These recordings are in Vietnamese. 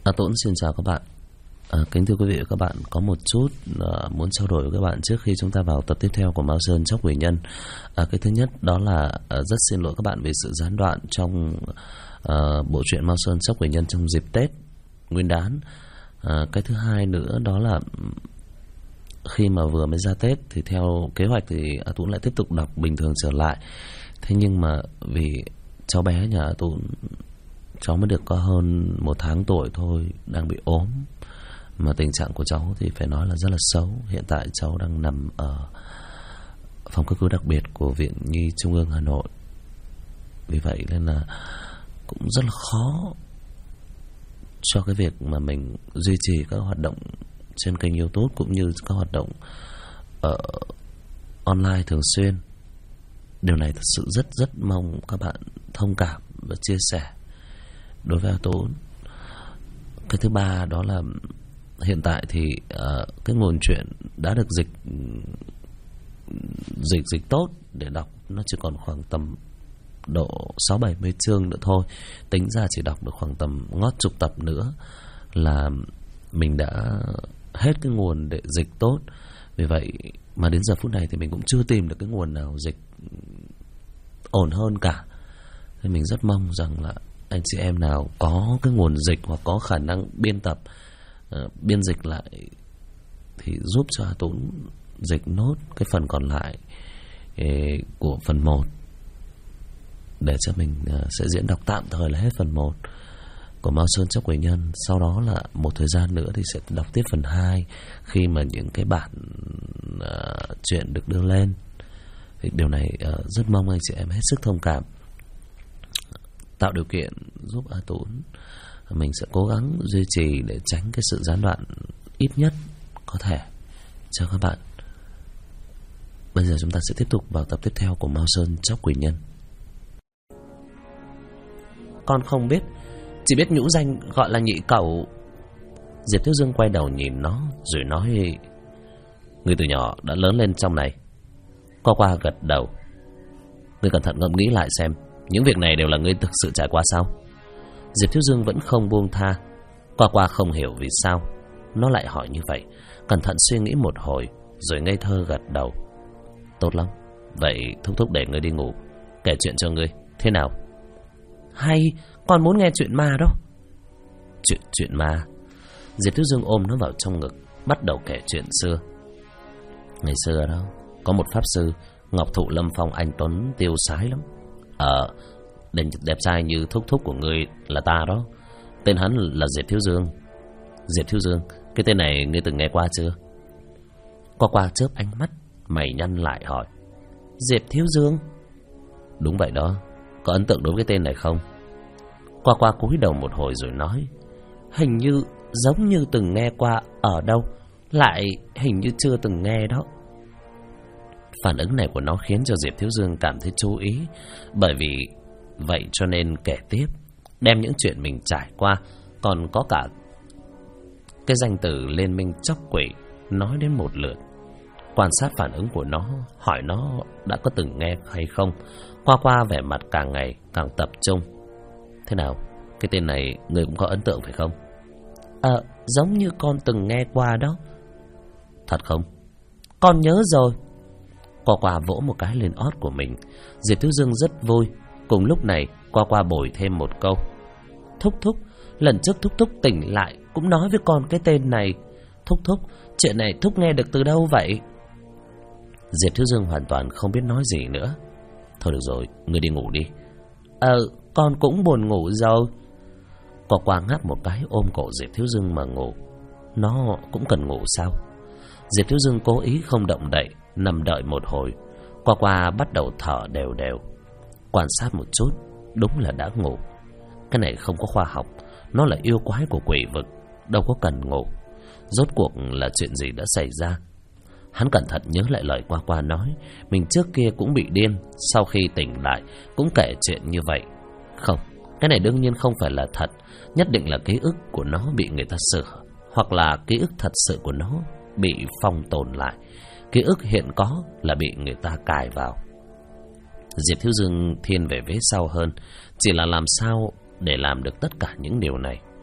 Tuấn xin chào các bạn. Kính thưa quý vị và các bạn, có một chút muốn trao đổi với các bạn trước khi chúng ta vào tập tiếp theo của Mao Sơn Chóc Quỷ Nhân. Cái thứ nhất đó là rất xin lỗi các bạn vì sự gián đoạn trong bộ truyện Mao Sơn Chóc Quỷ Nhân trong dịp Tết Nguyên đán. Cái thứ hai nữa đó là khi mà vừa mới ra Tết thì theo kế hoạch thì Tuấn lại tiếp tục đọc bình thường trở lại. Thế nhưng mà vì cháu bé nhà Tuấn, cháu mới được có hơn 1 tháng tuổi thôi, đang bị ốm. Mà tình trạng của cháu thì phải nói là rất là xấu. Hiện tại cháu đang nằm ở phòng cấp cứu đặc biệt của Viện Nhi Trung ương Hà Nội. Vì vậy nên là cũng rất là khó cho cái việc mà mình duy trì các hoạt động trên kênh YouTube cũng như các hoạt động ở online thường xuyên. Điều này thật sự rất mong các bạn thông cảm và chia sẻ đối với Tốn. Cái thứ ba đó là hiện tại thì cái nguồn truyện đã được dịch tốt để đọc, nó chỉ còn khoảng tầm độ 60-70 chương nữa thôi. Tính ra chỉ đọc được khoảng tầm ngót chục tập nữa là mình đã hết cái nguồn để dịch tốt. Vì vậy mà đến giờ phút này thì mình cũng chưa tìm được cái nguồn nào dịch ổn hơn cả. Nên mình rất mong rằng là anh chị em nào có cái nguồn dịch hoặc có khả năng biên tập, biên dịch lại thì giúp cho Tuấn dịch nốt cái phần còn lại của phần 1 để cho mình sẽ diễn đọc tạm thời là hết phần 1 của Mao Sơn Chóc Quỷ Nhân. Sau đó là một thời gian nữa thì sẽ đọc tiếp phần 2 khi mà những cái bản truyện được đưa lên. Thì điều này rất mong anh chị em hết sức thông cảm, tạo điều kiện giúp Tuấn. Mình sẽ cố gắng duy trì để tránh cái sự gián đoạn ít nhất có thể cho các bạn. Bây giờ chúng ta sẽ tiếp tục vào tập tiếp theo của Mao Sơn Chóc Quỷ Nhân. Con không biết, chỉ biết nhũ danh gọi là Nhị Cẩu. Diệp Thiếu Dương quay đầu nhìn nó rồi nói: người từ nhỏ đã lớn lên trong này. Qua gật đầu. Ngươi cẩn thận ngẫm nghĩ lại xem, những việc này đều là ngươi thực sự trải qua sao? Diệp Thiếu Dương vẫn không buông tha. Qua không hiểu vì sao nó lại hỏi như vậy, cẩn thận suy nghĩ một hồi rồi ngây thơ gật đầu. Tốt lắm, vậy thúc để ngươi đi ngủ, kể chuyện cho ngươi, thế nào? Hay, con muốn nghe chuyện ma đó. Chuyện ma? Diệp Thiếu Dương ôm nó vào trong ngực, bắt đầu kể chuyện xưa. Ngày xưa đó có một pháp sư Ngọc Thụ Lâm Phong anh tuấn tiêu sái lắm. Đẹp trai như thúc của ngươi là ta đó. Tên hắn là Diệp Thiếu Dương. Diệp Thiếu Dương, cái tên này ngươi từng nghe qua chưa? Qua chớp ánh mắt, mày nhăn lại hỏi: Diệp Thiếu Dương? Đúng vậy đó. Có ấn tượng đối với cái tên này không? Qua cúi đầu một hồi rồi nói: hình như giống như từng nghe qua ở đâu, lại hình như chưa từng nghe đó. Phản ứng này của nó khiến cho Diệp Thiếu Dương cảm thấy chú ý. Bởi vì vậy cho nên kể tiếp, đem những chuyện mình trải qua, còn có cả cái danh từ Liên Minh Chóc Quỷ nói đến một lượt. Quan sát phản ứng của nó, hỏi nó đã có từng nghe hay không. Qua vẻ mặt càng ngày càng tập trung. Thế nào, cái tên này người cũng có ấn tượng phải không? Giống như con từng nghe qua đó. Thật không? Con nhớ rồi. Qua vỗ một cái lên ót của mình. Diệp Thiếu Dương rất vui. Cùng lúc này Qua bồi thêm một câu: Thúc, lần trước thúc tỉnh lại cũng nói với con cái tên này. Thúc, chuyện này thúc nghe được từ đâu vậy? Diệp Thiếu Dương hoàn toàn không biết nói gì nữa. Thôi được rồi, ngươi đi ngủ đi. Con cũng buồn ngủ rồi. Qua ngáp một cái ôm cổ Diệp Thiếu Dương mà ngủ. Nó cũng cần ngủ sao? Diệp Thiếu Dương cố ý không động đậy, nằm đợi một hồi. Qua bắt đầu thở đều. Quan sát một chút, đúng là đã ngủ. Cái này không có khoa học, nó là yêu quái của quỷ vực, đâu có cần ngủ. Rốt cuộc là chuyện gì đã xảy ra? Hắn cẩn thận nhớ lại lời Qua nói, mình trước kia cũng bị điên, sau khi tỉnh lại cũng kể chuyện như vậy. Không, cái này đương nhiên không phải là thật. Nhất định là ký ức của nó bị người ta sửa, hoặc là ký ức thật sự của nó bị phong tồn lại. Ký ức hiện có là bị người ta cài vào. Diệp Thiếu Dương thiên về vế sau hơn, chỉ là làm sao để làm được tất cả những điều này.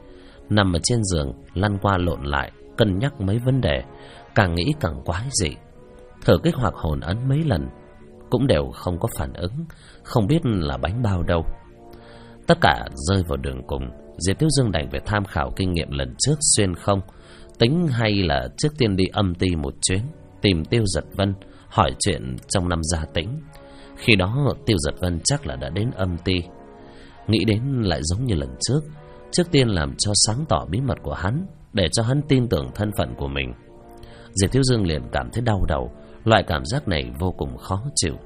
nằm ở trên giường lăn qua lộn lại, cân nhắc mấy vấn đề, càng nghĩ càng quái dị. Thử kích hoạt hồn ấn mấy lần cũng đều không có phản ứng, không biết là bánh bao đâu. Tất cả rơi vào đường cùng, Diệp Thiếu Dương đành phải tham khảo kinh nghiệm lần trước xuyên không, tính hay là trước tiên đi âm ty một chuyến, tìm Tiêu Giật Vân hỏi chuyện trong năm Gia Tĩnh. Khi đó Tiêu Giật Vân chắc là đã đến âm ty. Nghĩ đến lại giống như lần trước, trước tiên làm cho sáng tỏ bí mật của hắn, để cho hắn tin tưởng thân phận của mình. Diệp Thiếu Dương liền cảm thấy đau đầu, loại cảm giác này vô cùng khó chịu.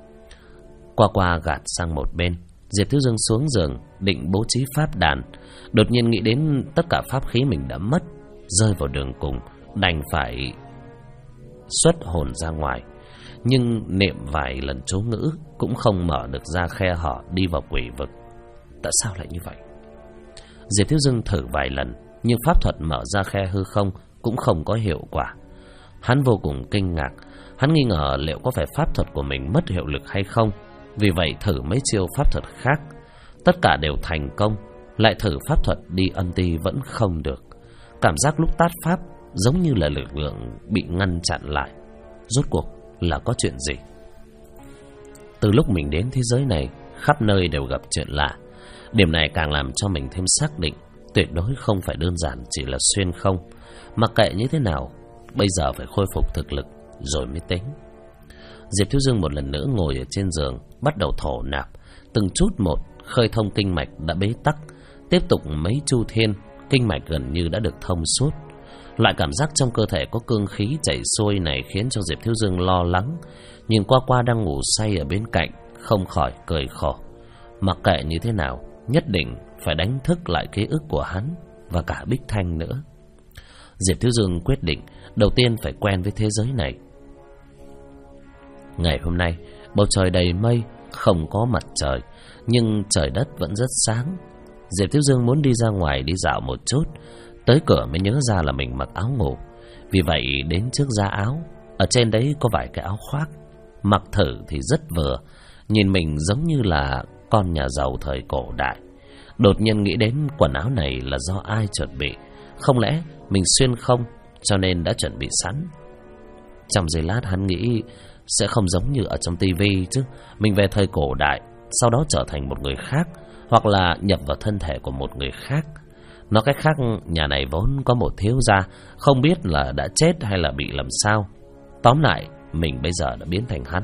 Qua gạt sang một bên, Diệp Thiếu Dương xuống giường định bố trí pháp đàn, đột nhiên nghĩ đến tất cả pháp khí mình đã mất, rơi vào đường cùng, đành phải xuất hồn ra ngoài. Nhưng niệm vài lần chú ngữ cũng không mở được ra khe hở đi vào quỷ vực. Tại sao lại như vậy? Diệp Thiếu Dương thử vài lần, nhưng pháp thuật mở ra khe hư không cũng không có hiệu quả. Hắn vô cùng kinh ngạc, hắn nghi ngờ liệu có phải pháp thuật của mình mất hiệu lực hay không. Vì vậy thử mấy chiêu pháp thuật khác, tất cả đều thành công. Lại thử pháp thuật đi âm ty vẫn không được. Cảm giác lúc tát pháp giống như là lực lượng bị ngăn chặn lại. Rốt cuộc là có chuyện gì? Từ lúc mình đến thế giới này, khắp nơi đều gặp chuyện lạ. Điểm này càng làm cho mình thêm xác định tuyệt đối không phải đơn giản chỉ là xuyên không. Mặc kệ như thế nào, bây giờ phải khôi phục thực lực rồi mới tính. Diệp Thiếu Dương một lần nữa ngồi ở trên giường, bắt đầu thổ nạp từng chút một, khơi thông kinh mạch đã bế tắc. Tiếp tục mấy chu thiên, kinh mạch gần như đã được thông suốt. Loại cảm giác trong cơ thể có cương khí chảy xuôi này khiến cho Diệp Thiếu Dương lo lắng. Nhìn qua đang ngủ say ở bên cạnh, không khỏi cười khổ. Mặc kệ như thế nào, nhất định phải đánh thức lại ký ức của hắn và cả Bích Thanh nữa. Diệp Thiếu Dương quyết định đầu tiên phải quen với thế giới này. Ngày hôm nay bầu trời đầy mây, không có mặt trời, nhưng trời đất vẫn rất sáng. Diệp Thiếu Dương muốn đi ra ngoài đi dạo một chút. Tới cửa mới nhớ ra là mình mặc áo ngủ. Vì vậy đến trước giá áo, ở trên đấy có vài cái áo khoác. Mặc thử thì rất vừa, nhìn mình giống như là con nhà giàu thời cổ đại. Đột nhiên nghĩ đến quần áo này là do ai chuẩn bị. Không lẽ mình xuyên không, cho nên đã chuẩn bị sẵn. Trong giây lát hắn nghĩ sẽ không giống như ở trong tivi chứ. Mình về thời cổ đại, sau đó trở thành một người khác, hoặc là nhập vào thân thể của một người khác. Nói cách khác, nhà này vốn có một thiếu gia, không biết là đã chết hay là bị làm sao. Tóm lại, mình bây giờ đã biến thành hắn.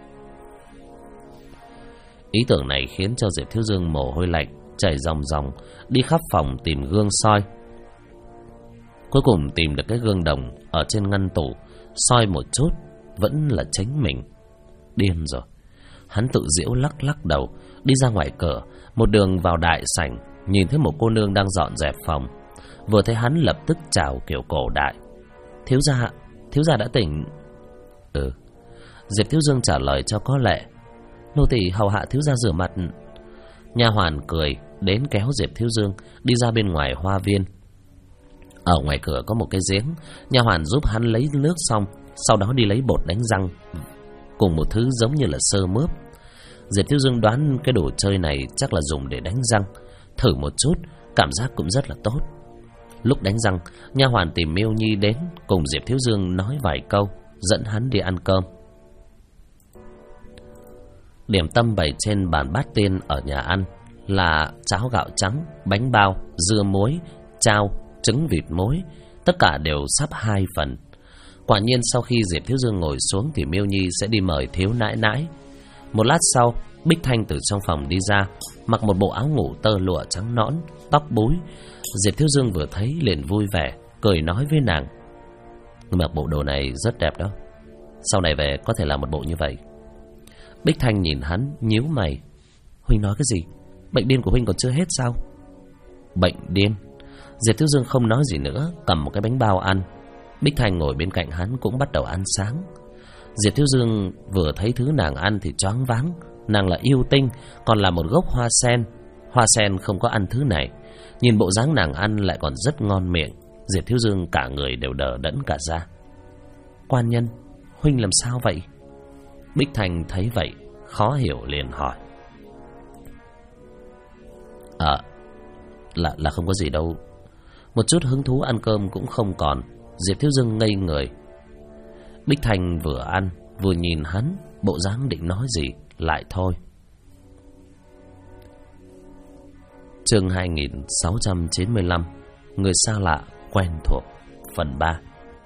Ý tưởng này khiến cho Diệp Thiếu Dương mồ hôi lạnh chảy ròng ròng, đi khắp phòng tìm gương soi. Cuối cùng tìm được cái gương đồng ở trên ngăn tủ, soi một chút, vẫn là chính mình. Điên rồi. Hắn tự giễu lắc đầu, đi ra ngoài cửa, một đường vào đại sảnh, nhìn thấy một cô nương đang dọn dẹp phòng. Vừa thấy hắn lập tức chào kiểu cổ đại. Thiếu gia đã tỉnh. Diệp Thiếu Dương trả lời cho có lệ. Nô tỳ hầu hạ thiếu gia rửa mặt. Nha hoàn cười đến kéo Diệp Thiếu Dương đi ra bên ngoài hoa viên. Ở ngoài cửa có một cái giếng, nha hoàn giúp hắn lấy nước xong, sau đó đi lấy bột đánh răng cùng một thứ giống như là sơ mướp. Diệp Thiếu Dương đoán cái đồ chơi này chắc là dùng để đánh răng. Thử một chút, cảm giác cũng rất là tốt. Lúc đánh răng, nha hoàn tìm Miêu Nhi đến cùng Diệp Thiếu Dương nói vài câu, dẫn hắn đi ăn cơm. Điểm tâm bày trên bàn bát tiên ở nhà ăn là cháo gạo trắng, bánh bao, dưa muối, chao, trứng vịt muối, tất cả đều sắp 2 phần. Quả nhiên sau khi Diệp Thiếu Dương ngồi xuống thì Miêu Nhi sẽ đi mời thiếu nãi nãi. Một lát sau, Bích Thanh từ trong phòng đi ra, mặc một bộ áo ngủ tơ lụa trắng nõn, tóc búi. Diệp Thiếu Dương vừa thấy liền vui vẻ, cười nói với nàng: mặc bộ đồ này rất đẹp đó, sau này về có thể làm một bộ như vậy. Bích Thanh nhìn hắn nhíu mày. Huynh nói cái gì? Bệnh điên của huynh còn chưa hết sao? Bệnh điên? Diệp Thiếu Dương không nói gì nữa, cầm một cái bánh bao ăn. Bích Thanh ngồi bên cạnh hắn cũng bắt đầu ăn sáng. Diệp Thiếu Dương vừa thấy thứ nàng ăn thì choáng váng. Nàng là yêu tinh, còn là một gốc hoa sen. Hoa sen không có ăn thứ này. Nhìn bộ dáng nàng ăn lại còn rất ngon miệng. Diệp Thiếu Dương cả người đều đờ đẫn cả ra. Quan nhân, huynh làm sao vậy? Bích Thanh thấy vậy, khó hiểu liền hỏi. Là không có gì đâu. Một chút hứng thú ăn cơm cũng không còn. Diệp Thiếu Dương ngây người. Bích Thanh vừa ăn vừa nhìn hắn, bộ dáng định nói gì lại thôi. Chương 2695, người xa lạ quen thuộc, phần 3.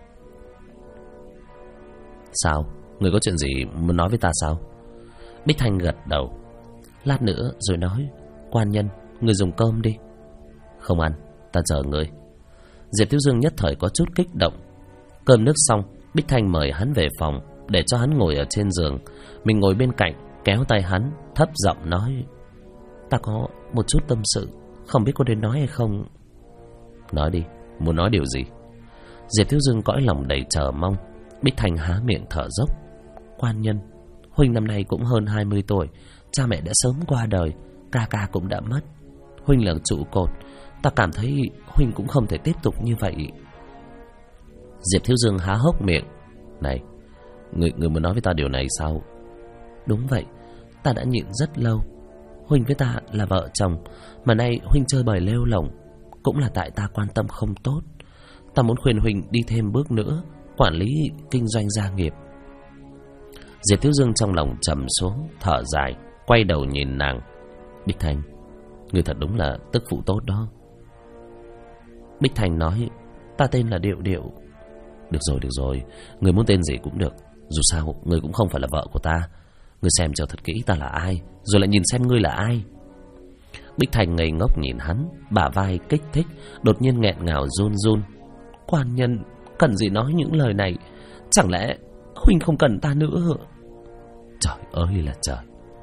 Sao? Người có chuyện gì muốn nói với ta sao? Bích Thanh gật đầu. Lát nữa rồi nói. Quan nhân, người dùng cơm đi. Không ăn, ta chờ người. Diệp Thiếu Dương nhất thời có chút kích động. Cơm nước xong, Bích Thanh mời hắn về phòng, để cho hắn ngồi ở trên giường. Mình ngồi bên cạnh, kéo tay hắn, thấp giọng nói. Ta có một chút tâm sự, không biết có nên nói hay không. Nói đi, muốn nói điều gì? Diệp Thiếu Dương cõi lòng đầy chờ mong. Bích Thanh há miệng thở dốc. Quan nhân, huynh năm nay cũng hơn 20 tuổi, cha mẹ đã sớm qua đời, ca ca cũng đã mất. Huynh là trụ cột, ta cảm thấy huynh cũng không thể tiếp tục như vậy. Diệp Thiếu Dương há hốc miệng. Này, người muốn nói với ta điều này sao? Đúng vậy, ta đã nhịn rất lâu. Huynh với ta là vợ chồng, mà nay huynh chơi bời lêu lỏng, cũng là tại ta quan tâm không tốt. Ta muốn khuyên huynh đi thêm bước nữa, quản lý kinh doanh gia nghiệp. Diệp Thiếu Dương trong lòng trầm xuống, thở dài, quay đầu nhìn nàng. Bích Thanh, người thật đúng là tức phụ tốt đó. Bích Thanh nói. Ta tên là Điệu Điệu. Được rồi, người muốn tên gì cũng được. Dù sao, người cũng không phải là vợ của ta. Người xem cho thật kỹ ta là ai, rồi lại nhìn xem ngươi là ai. Bích Thanh ngây ngốc nhìn hắn, bả vai kích thích, đột nhiên nghẹn ngào run run. Quan nhân, cần gì nói những lời này? Chẳng lẽ huynh không cần ta nữa? Trời ơi là trời.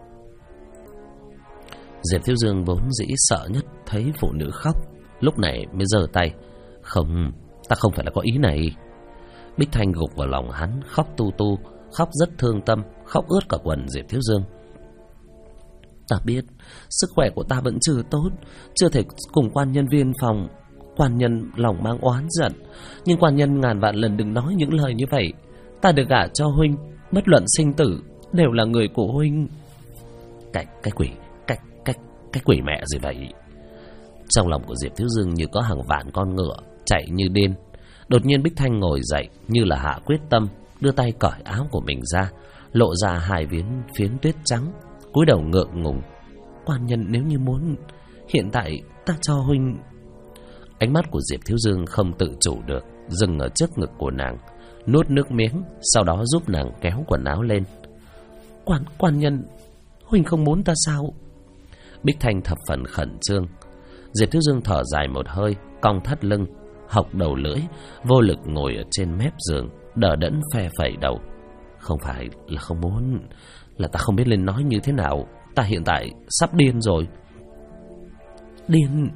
Diệp Thiếu Dương vốn dĩ sợ nhất thấy phụ nữ khóc, lúc này mới giơ tay. Không, ta không phải là có ý này. Bích Thanh gục vào lòng hắn, khóc tu tu, khóc rất thương tâm, khóc ướt cả quần Diệp Thiếu Dương. Ta biết sức khỏe của ta vẫn chưa tốt, chưa thể cùng quan nhân viên phòng. Quan nhân lòng mang oán giận, nhưng quan nhân ngàn vạn lần đừng nói những lời như vậy. Ta được gả cho huynh, bất luận sinh tử đều là người của huynh. Cái quỷ mẹ gì vậy? Trong lòng của Diệp Thiếu Dương như có hàng vạn con ngựa chạy như điên. Đột nhiên Bích Thanh ngồi dậy như là hạ quyết tâm, đưa tay cởi áo của mình ra, lộ ra hai phiến tuyết trắng, cúi đầu ngượng ngùng. Quan nhân nếu như muốn, hiện tại ta cho huynh. Ánh mắt của Diệp Thiếu Dương không tự chủ được dừng ở trước ngực của nàng, nuốt nước miếng, sau đó giúp nàng kéo quần áo lên. Quan nhân, huynh không muốn ta sao? Bích Thanh thập phần khẩn trương. Diệp Thiếu Dương thở dài một hơi, cong thắt lưng, hộc đầu lưỡi, vô lực ngồi ở trên mép giường, đờ đẫn phe phẩy đầu. Không phải là không muốn, là ta không biết nên nói như thế nào. Ta hiện tại sắp điên rồi. Điên?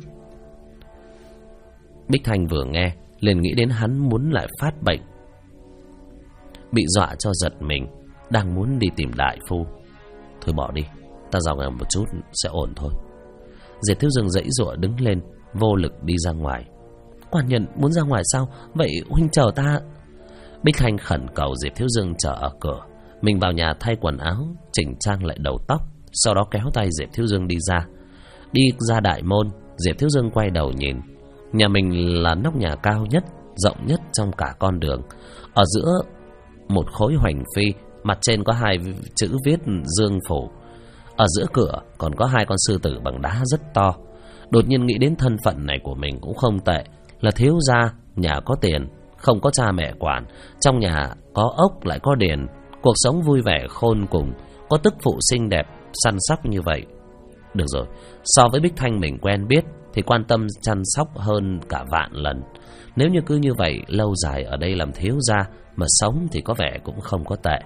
Bích Thanh vừa nghe liền nghĩ đến hắn muốn lại phát bệnh, bị dọa cho giật mình, đang muốn đi tìm đại phu. Thôi bỏ đi, ta dò ngầm một chút sẽ ổn thôi. Diệp Thiếu Dương giãy giụa đứng lên, vô lực đi ra ngoài. Quan nhân muốn ra ngoài sao? Vậy huynh chờ ta. Bích Thanh khẩn cầu Diệp Thiếu Dương chờ ở cửa. Mình vào nhà thay quần áo, chỉnh trang lại đầu tóc, sau đó kéo tay Diệp Thiếu Dương đi ra. Đi ra đại môn, Diệp Thiếu Dương quay đầu nhìn. Nhà mình là nóc nhà cao nhất, rộng nhất trong cả con đường. Ở giữa một khối hoành phi, mặt trên có hai chữ viết Dương Phủ. Ở giữa cửa còn có hai con sư tử bằng đá rất to. Đột nhiên nghĩ đến thân phận này của mình cũng không tệ, là thiếu gia, nhà có tiền, không có cha mẹ quản, trong nhà có ốc lại có điền, cuộc sống vui vẻ khôn cùng, có tức phụ xinh đẹp, săn sóc như vậy. Được rồi, so với Bích Thanh mình quen biết thì quan tâm chăm sóc hơn cả vạn lần. Nếu như cứ như vậy lâu dài ở đây làm thiếu gia mà sống thì có vẻ cũng không có tệ.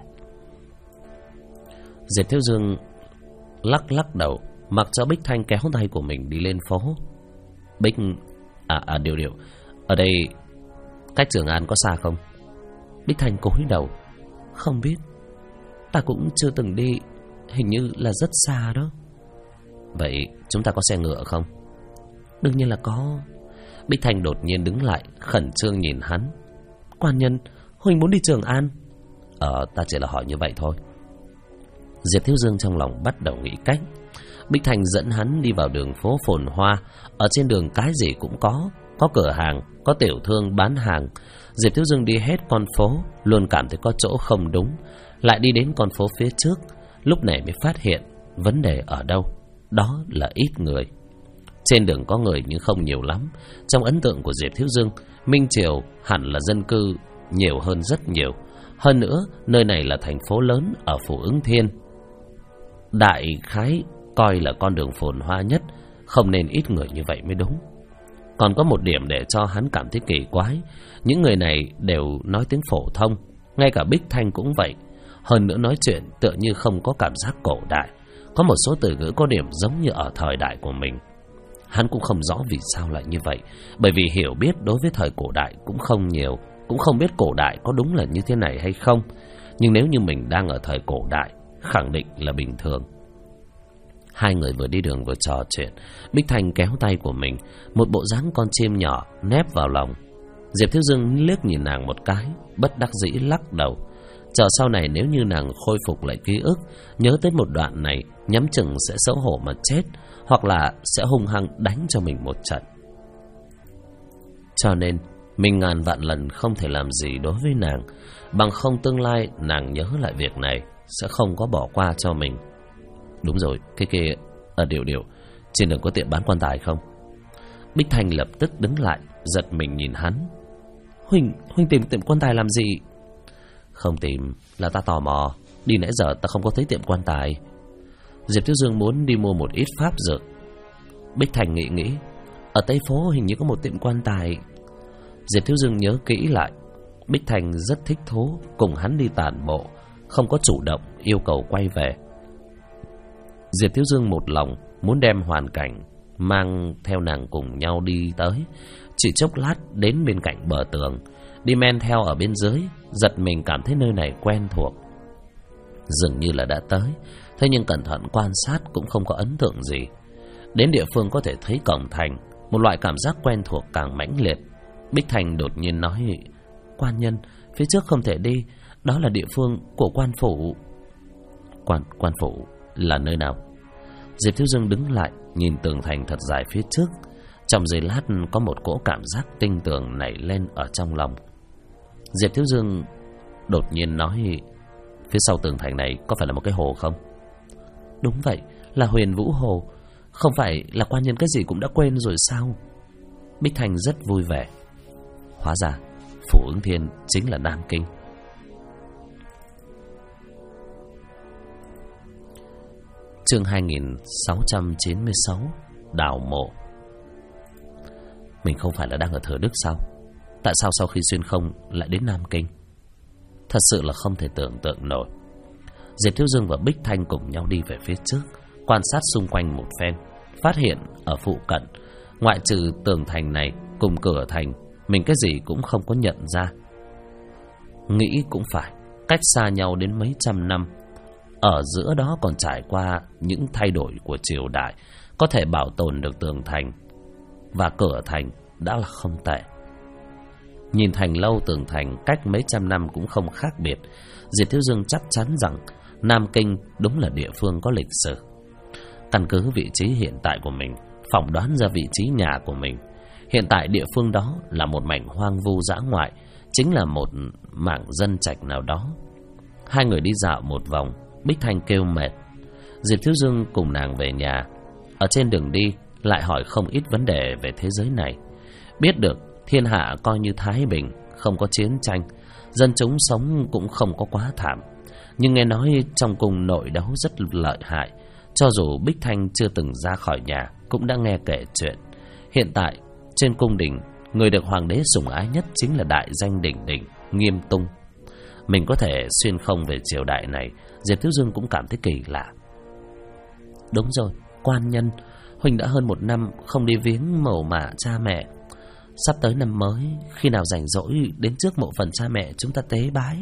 Diệp Thiếu Dương lắc đầu, mặc cho Bích Thanh kéo tay của mình đi lên phố. Bích, Điệu, ở đây cách Trường An có xa không? Bích Thanh cúi đầu. Không biết, ta cũng chưa từng đi, hình như là rất xa đó. Vậy chúng ta có xe ngựa không? Đương nhiên là có. Bích Thanh đột nhiên đứng lại, khẩn trương nhìn hắn. Quan nhân, huynh muốn đi Trường An? Ta chỉ là hỏi như vậy thôi. Diệp Thiếu Dương trong lòng bắt đầu nghĩ cách. Bích Thanh dẫn hắn đi vào đường phố phồn hoa. Ở trên đường cái gì cũng có, có cửa hàng, có tiểu thương bán hàng. Diệp Thiếu Dương đi hết con phố, luôn cảm thấy có chỗ không đúng. Lại đi đến con phố phía trước, lúc này mới phát hiện vấn đề ở đâu. Đó là ít người. Trên đường có người nhưng không nhiều lắm. Trong ấn tượng của Diệp Thiếu Dương, Minh Triều hẳn là dân cư nhiều hơn rất nhiều. Hơn nữa, nơi này là thành phố lớn ở phủ Ứng Thiên, đại khái coi là con đường phồn hoa nhất, không nên ít người như vậy mới đúng. Còn có một điểm để cho hắn cảm thấy kỳ quái, những người này đều nói tiếng phổ thông, ngay cả Bích Thanh cũng vậy. Hơn nữa nói chuyện tựa như không có cảm giác cổ đại, có một số từ ngữ có điểm giống như ở thời đại của mình. Hắn cũng không rõ vì sao lại như vậy, bởi vì hiểu biết đối với thời cổ đại cũng không nhiều, cũng không biết cổ đại có đúng là như thế này hay không. Nhưng nếu như mình đang ở thời cổ đại, khẳng định là bình thường. Hai người vừa đi đường vừa trò chuyện, Bích Thanh kéo tay của mình, một bộ dáng con chim nhỏ nép vào lòng. Diệp Thiếu Dương liếc nhìn nàng một cái, bất đắc dĩ lắc đầu. Chờ sau này nếu như nàng khôi phục lại ký ức, nhớ tới một đoạn này, nhắm chừng sẽ xấu hổ mà chết, hoặc là sẽ hung hăng đánh cho mình một trận. Cho nên mình ngàn vạn lần không thể làm gì đối với nàng, bằng không tương lai nàng nhớ lại việc này sẽ không có bỏ qua cho mình. Đúng rồi, cái kia ở Điệu, trên đường có tiệm bán quan tài không? Bích Thanh lập tức đứng lại, giật mình nhìn hắn. Huynh tìm tiệm quan tài làm gì? Không tìm, là ta tò mò. Đi nãy giờ ta không có thấy tiệm quan tài. Diệp Thiếu Dương muốn đi mua một ít pháp dược. Bích Thanh nghĩ, ở Tây Phố hình như có một tiệm quan tài. Diệp Thiếu Dương nhớ kỹ lại. Bích Thanh rất thích thú, cùng hắn đi tản bộ, không có chủ động yêu cầu quay về. Diệp Thiếu Dương một lòng muốn đem hoàn cảnh mang theo nàng cùng nhau đi tới. Chỉ chốc lát đến bên cạnh bờ tường, đi men theo ở bên dưới, giật mình cảm thấy nơi này quen thuộc. Dường như là đã tới, thế nhưng cẩn thận quan sát cũng không có ấn tượng gì. Đến địa phương có thể thấy cổng thành, một loại cảm giác quen thuộc càng mãnh liệt. Bích Thành đột nhiên nói: Quan nhân, phía trước không thể đi, đó là địa phương của quan phủ. Quan phủ là nơi nào? Diệp Thiếu Dương đứng lại, nhìn tường thành thật dài phía trước. Trong giây lát có một cỗ cảm giác tinh tường nảy lên ở trong lòng. Diệp Thiếu Dương đột nhiên nói: Phía sau tường thành này có phải là một cái hồ không? Đúng vậy, là Huyền Vũ Hồ. Không phải là quan nhân cái gì cũng đã quên rồi sao? Bích Thành rất vui vẻ. Hóa ra phủ Ứng Thiên chính là Nam Kinh. Chương 2696, Đào mộ. Mình không phải là đang ở Thừa Đức sao? Tại sao sau khi xuyên không lại đến Nam Kinh? Thật sự là không thể tưởng tượng nổi. Diệp Thiếu Dương và Bích Thanh cùng nhau đi về phía trước, quan sát xung quanh một phen, phát hiện ở phụ cận, ngoại trừ tường thành này cùng cửa thành, mình cái gì cũng không có nhận ra. Nghĩ cũng phải, cách xa nhau đến mấy trăm năm, ở giữa đó còn trải qua những thay đổi của triều đại, có thể bảo tồn được tường thành và cửa thành đã là không tệ. Nhìn thành lâu tường thành cách mấy trăm năm cũng không khác biệt. Diệp Thiếu Dương chắc chắn rằng Nam Kinh đúng là địa phương có lịch sử. Căn cứ vị trí hiện tại của mình, phỏng đoán ra vị trí nhà của mình. Hiện tại địa phương đó là một mảnh hoang vu dã ngoại, chính là một mảng dân trạch nào đó. Hai người đi dạo một vòng, Bích Thanh kêu mệt. Diệp Thiếu Dương cùng nàng về nhà. Ở trên đường đi lại hỏi không ít vấn đề về thế giới này. Biết được thiên hạ coi như thái bình, không có chiến tranh, dân chúng sống cũng không có quá thảm. Nhưng nghe nói trong cung nội đấu rất lợi hại. Cho dù Bích Thanh chưa từng ra khỏi nhà, cũng đã nghe kể chuyện. Hiện tại trên cung đình, người được hoàng đế sủng ái nhất chính là đại danh đỉnh đỉnh Nghiêm Tung. Mình có thể xuyên không về triều đại này, Diệp Thiếu Dương cũng cảm thấy kỳ lạ. Đúng rồi, quan nhân, Huỳnh đã hơn 1 năm không đi viếng mồ mả cha mẹ. Sắp tới năm mới, khi nào rảnh rỗi đến trước mộ phần cha mẹ chúng ta tế bái.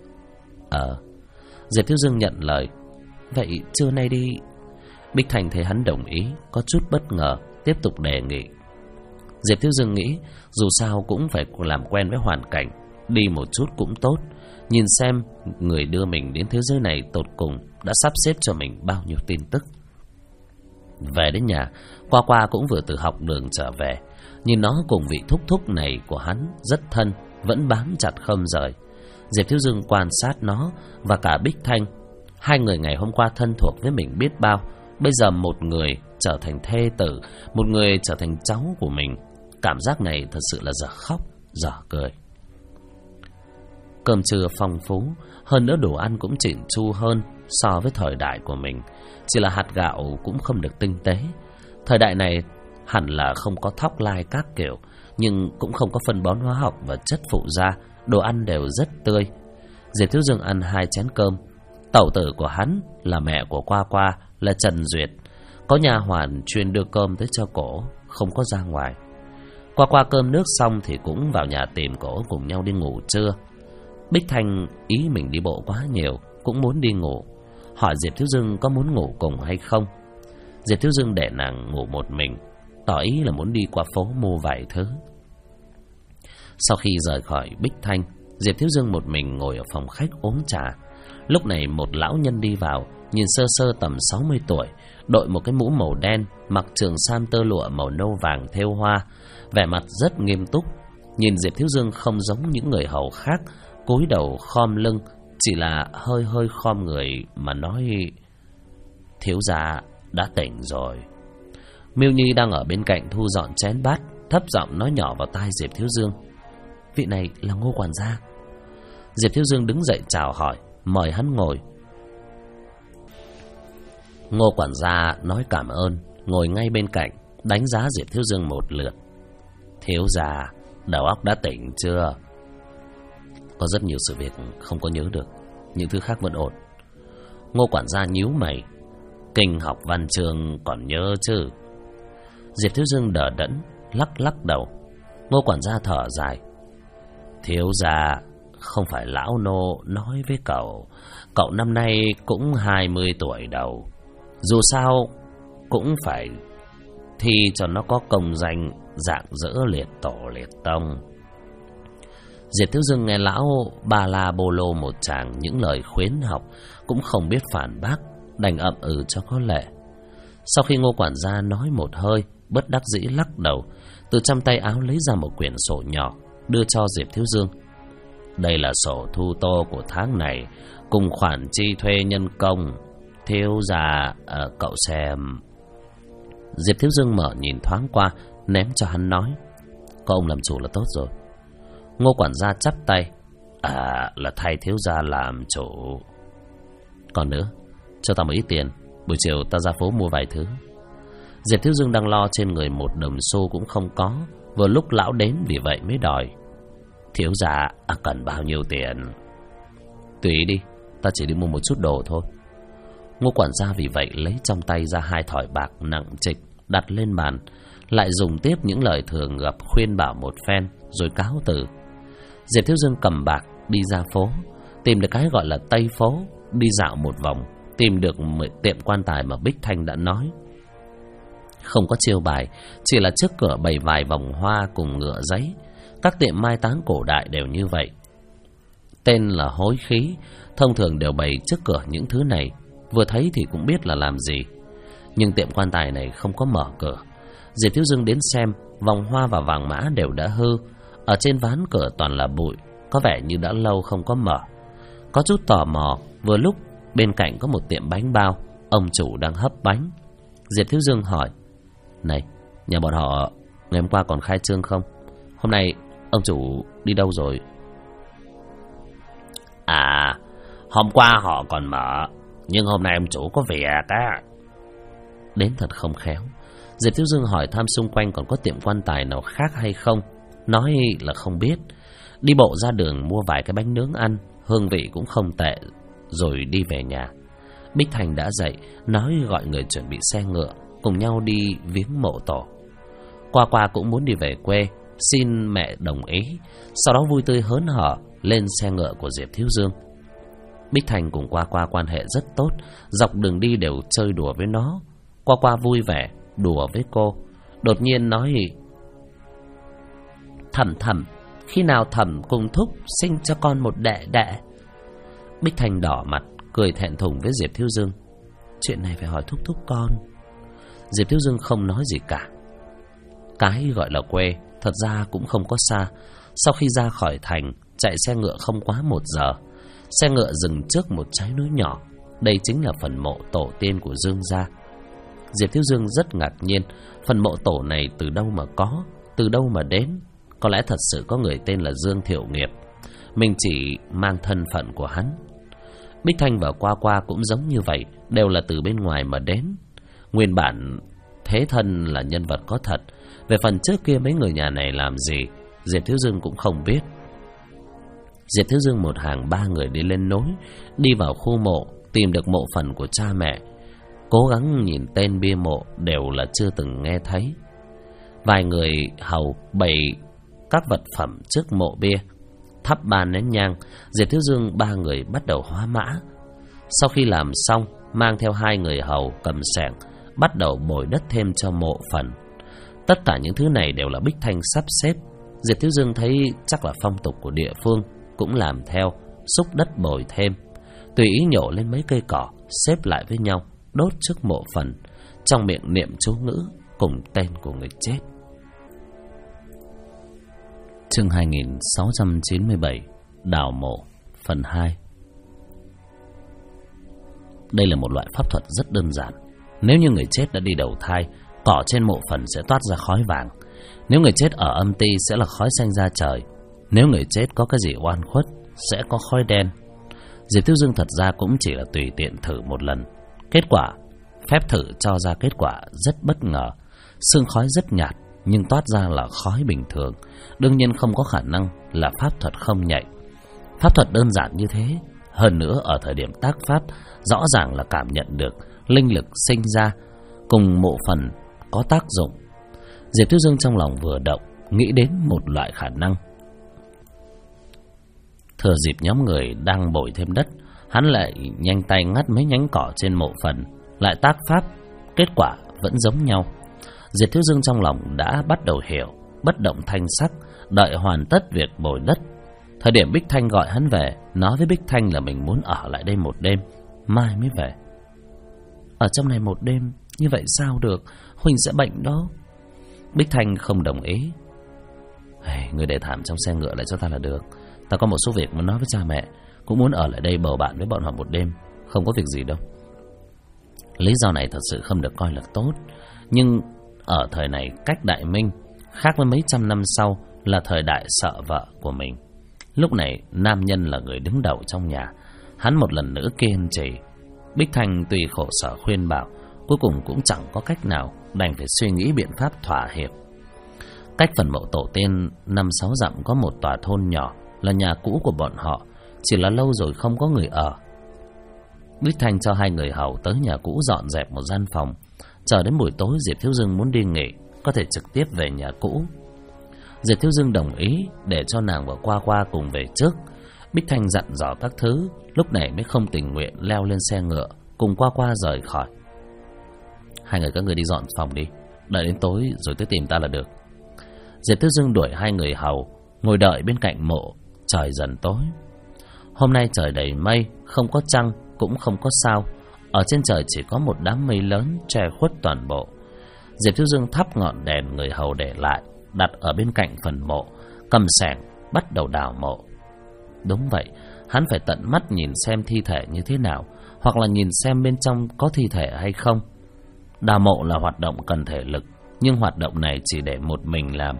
Diệp Thiếu Dương nhận lời. Vậy trưa nay đi. Bích Thành thấy hắn đồng ý, có chút bất ngờ, tiếp tục đề nghị. Diệp Thiếu Dương nghĩ dù sao cũng phải làm quen với hoàn cảnh, đi một chút cũng tốt, nhìn xem người đưa mình đến thế giới này tột cùng đã sắp xếp cho mình bao nhiêu tin tức. Về đến nhà, Qua Qua cũng vừa từ học đường trở về. Nhìn nó cùng vị thúc thúc này của hắn rất thân, vẫn bám chặt không rời. Diệp Thiếu Dương quan sát nó và cả Bích Thanh. Hai người ngày hôm qua thân thuộc với mình biết bao, bây giờ một người trở thành thê tử, một người trở thành cháu của mình. Cảm giác này thật sự là dở khóc, dở cười. Cơm trưa phong phú, hơn nữa đồ ăn cũng chỉn chu hơn so với thời đại của mình. Chỉ là hạt gạo cũng không được tinh tế. Thời đại này hẳn là không có thóc lai các kiểu, nhưng cũng không có phân bón hóa học và chất phụ gia, đồ ăn đều rất tươi. Diệp Thiếu Dương ăn 2 chén cơm. Tẩu tử của hắn là mẹ của Qua Qua, là Trần Duyệt. Có nha hoàn chuyên đưa cơm tới cho cổ, không có ra ngoài. Qua Qua cơm nước xong thì cũng vào nhà tìm cổ cùng nhau đi ngủ trưa. Bích Thanh ý mình đi bộ quá nhiều, cũng muốn đi ngủ, hỏi Diệp Thiếu Dương có muốn ngủ cùng hay không. Diệp Thiếu Dương để nàng ngủ một mình, tỏ ý là muốn đi qua phố mua vài thứ. Sau khi rời khỏi Bích Thanh, Diệp Thiếu Dương một mình ngồi ở phòng khách uống trà. Lúc này một lão nhân đi vào, nhìn sơ sơ tầm 60 tuổi, đội một cái mũ màu đen, mặc trường sam tơ lụa màu nâu vàng thêu hoa, vẻ mặt rất nghiêm túc. Nhìn Diệp Thiếu Dương không giống những người hầu khác, cúi đầu khom lưng, chỉ là hơi hơi khom người mà nói: "Thiếu gia đã tỉnh rồi." Miêu Nhi đang ở bên cạnh thu dọn chén bát, thấp giọng nói nhỏ vào tai Diệp Thiếu Dương: "Vị này là Ngô quản gia." Diệp Thiếu Dương đứng dậy chào hỏi, mời hắn ngồi. Ngô quản gia nói cảm ơn, ngồi ngay bên cạnh, đánh giá Diệp Thiếu Dương một lượt. "Thiếu gia, đầu óc đã tỉnh chưa?" "Có rất nhiều sự việc không có nhớ được, những thứ khác vẫn ổn." Ngô quản gia nhíu mày: "Kinh học văn chương còn nhớ chứ?" Diệp Thiếu Dương đờ đẫn, lắc lắc đầu. Ngô quản gia thở dài: "Thiếu gia, không phải lão nô nói với cậu, cậu năm nay cũng 20 tuổi đầu. Dù sao cũng phải thi cho nó có công danh dạng dỡ liệt tổ liệt tông." Diệp Thiếu Dương nghe lão ba la bô lô một tràng những lời khuyến học, cũng không biết phản bác, đành ậm ừ cho có lệ. Sau khi Ngô quản gia nói một hơi, bất đắc dĩ lắc đầu, từ trong tay áo lấy ra một quyển sổ nhỏ, đưa cho Diệp Thiếu Dương. "Đây là sổ thu tô của tháng này, cùng khoản chi thuê nhân công. Thiếu gia cậu xem." Diệp Thiếu Dương mở nhìn thoáng qua, ném cho hắn nói: "Có ông làm chủ là tốt rồi." Ngô quản gia chắp tay: "Là thay thiếu gia làm chủ. Còn nữa, cho ta một ít tiền, buổi chiều ta ra phố mua vài thứ." Diệp Thiếu Dương đang lo trên người một đồng xu cũng không có, vừa lúc lão đến vì vậy mới đòi: "Thiếu gia cần bao nhiêu tiền?" "Tùy đi, ta chỉ đi mua một chút đồ thôi." Ngô quản gia vì vậy lấy trong tay ra 2 thỏi bạc nặng trịch, đặt lên bàn, lại dùng tiếp những lời thường gặp khuyên bảo một phen, rồi cáo từ. Diệp Thiếu Dương cầm bạc đi ra phố, tìm được cái gọi là Tây Phố, đi dạo một vòng, tìm được một tiệm quan tài mà Bích Thanh đã nói. Không có chiêu bài, chỉ là trước cửa bày vài vòng hoa cùng ngựa giấy. Các tiệm mai táng cổ đại đều như vậy, tên là hối khí, thông thường đều bày trước cửa những thứ này, vừa thấy thì cũng biết là làm gì. Nhưng tiệm quan tài này không có mở cửa. Diệp Thiếu Dương đến xem, vòng hoa và vàng mã đều đã hư, ở trên ván cửa toàn là bụi, có vẻ như đã lâu không có mở. Có chút tò mò, vừa lúc bên cạnh có một tiệm bánh bao, ông chủ đang hấp bánh. Diệp Thiếu Dương hỏi: "Này, nhà bọn họ ngày hôm qua còn khai trương không? Hôm nay ông chủ đi đâu rồi?" Hôm qua họ còn mở, nhưng hôm nay ông chủ có việc á." Đến thật không khéo. Diệp Thiếu Dương hỏi thăm xung quanh còn có tiệm quan tài nào khác hay không, nói là không biết. Đi bộ ra đường mua vài cái bánh nướng ăn, hương vị cũng không tệ, rồi đi về nhà. Bích Thành đã dậy, nói gọi người chuẩn bị xe ngựa, cùng nhau đi viếng mộ tổ. Qua Qua cũng muốn đi về quê, xin mẹ đồng ý, sau đó vui tươi hớn hở lên xe ngựa của Diệp Thiếu Dương. Bích Thành cùng Qua Qua quan hệ rất tốt, dọc đường đi đều chơi đùa với nó. Qua Qua vui vẻ đùa với cô, đột nhiên nói: Thẩm, khi nào Thẩm cùng Thúc sinh cho con một đệ đệ?" Bích Thành đỏ mặt, cười thẹn thùng với Diệp Thiếu Dương: "Chuyện này phải hỏi Thúc con." Diệp Thiếu Dương không nói gì cả. Cái gọi là quê thật ra cũng không có xa. Sau khi ra khỏi thành, chạy xe ngựa không quá 1 giờ. Xe ngựa dừng trước một trái núi nhỏ. Đây chính là phần mộ tổ tiên của Dương gia. Diệp Thiếu Dương rất ngạc nhiên, phần mộ tổ này từ đâu mà có, từ đâu mà đến. Có lẽ thật sự có người tên là Dương Thiệu Nghiệp. Mình chỉ mang thân phận của hắn. Bích Thanh và Qua Qua cũng giống như vậy, đều là từ bên ngoài mà đến. Nguyên bản thế thân là nhân vật có thật. Về phần trước kia mấy người nhà này làm gì, Diệp Thiếu Dương cũng không biết. Diệp Thiếu Dương một hàng 3 người đi lên núi, đi vào khu mộ, tìm được mộ phần của cha mẹ. Cố gắng nhìn tên bia mộ đều là chưa từng nghe thấy. Vài người hầu bày các vật phẩm trước mộ bia, thắp 3 nén nhang. Diệp Thiếu Dương 3 người bắt đầu hóa mã. Sau khi làm xong, mang theo 2 người hầu cầm xẻng, bắt đầu bồi đất thêm cho mộ phần. Tất cả những thứ này đều là Bích Thanh sắp xếp. Diệp Thiếu Dương thấy chắc là phong tục của địa phương, cũng làm theo, xúc đất bồi thêm, tùy ý nhổ lên mấy cây cỏ, xếp lại với nhau, đốt trước mộ phần, trong miệng niệm chú ngữ cùng tên của người chết. Chương 2697, Đào mộ, phần 2. Đây là một loại pháp thuật rất đơn giản. Nếu như người chết đã đi đầu thai, cỏ trên mộ phần sẽ toát ra khói vàng. Nếu người chết ở âm ty sẽ là khói xanh ra trời. Nếu người chết có cái gì oan khuất sẽ có khói đen. Diệp Thiếu Dương thật ra cũng chỉ là tùy tiện thử một lần. Kết quả, phép thử cho ra kết quả rất bất ngờ. Sương khói rất nhạt nhưng toát ra là khói bình thường. Đương nhiên không có khả năng là pháp thuật không nhạy. Pháp thuật đơn giản như thế, hơn nữa ở thời điểm tác pháp rõ ràng là cảm nhận được linh lực sinh ra cùng mộ phần có tác dụng. Diệp Thiếu Dương trong lòng vừa động, nghĩ đến một loại khả năng. Thừa dịp nhóm người đang bồi thêm đất, hắn lại nhanh tay ngắt mấy nhánh cỏ trên mộ phần, lại tác pháp, kết quả vẫn giống nhau. Diệp Thiếu Dương trong lòng đã bắt đầu hiểu, bất động thanh sắc, đợi hoàn tất việc bồi đất. Thời điểm Bích Thanh gọi hắn về, nói với Bích Thanh là mình muốn ở lại đây một đêm, mai mới về. Ở trong này một đêm, như vậy sao được, Huỳnh sẽ bệnh đó. Bích Thanh không đồng ý. Người để thảm trong xe ngựa lại cho ta là được. Ta có một số việc muốn nói với cha mẹ, cũng muốn ở lại đây bầu bạn với bọn họ một đêm, không có việc gì đâu. Lý do này thật sự không được coi là tốt, nhưng ở thời này cách Đại Minh, khác với mấy trăm năm sau là thời đại sợ vợ của mình. Lúc này nam nhân là người đứng đầu trong nhà. Hắn một lần nữa kiên trì. Bích Thanh tuy khổ sở khuyên bảo, cuối cùng cũng chẳng có cách nào, đành phải suy nghĩ biện pháp thỏa hiệp. Cách phần mộ tổ tiên 5-6 dặm có một tòa thôn nhỏ, là nhà cũ của bọn họ, chỉ là lâu rồi không có người ở. Bích Thanh cho 2 người hầu tới nhà cũ dọn dẹp một gian phòng. Chờ đến buổi tối Diệp Thiếu Dương muốn đi nghỉ, có thể trực tiếp về nhà cũ. Diệp Thiếu Dương đồng ý để cho nàng và Qua Qua cùng về trước. Bích Thanh dặn dò các thứ, lúc này mới không tình nguyện leo lên xe ngựa cùng Qua Qua rời khỏi. 2 người các người đi dọn phòng đi, đợi đến tối rồi tới tìm ta là được. Diệp Thiếu Dương đuổi 2 người hầu ngồi đợi bên cạnh mộ. Trời dần tối. Hôm nay trời đầy mây, không có trăng cũng không có sao. Ở trên trời chỉ có một đám mây lớn che khuất toàn bộ. Diệp Thiếu Dương thắp ngọn đèn người hầu để lại, đặt ở bên cạnh phần mộ, cầm xẻng bắt đầu đào mộ. Đúng vậy, hắn phải tận mắt nhìn xem thi thể như thế nào, hoặc là nhìn xem bên trong có thi thể hay không. Đào mộ là hoạt động cần thể lực, nhưng hoạt động này chỉ để một mình làm.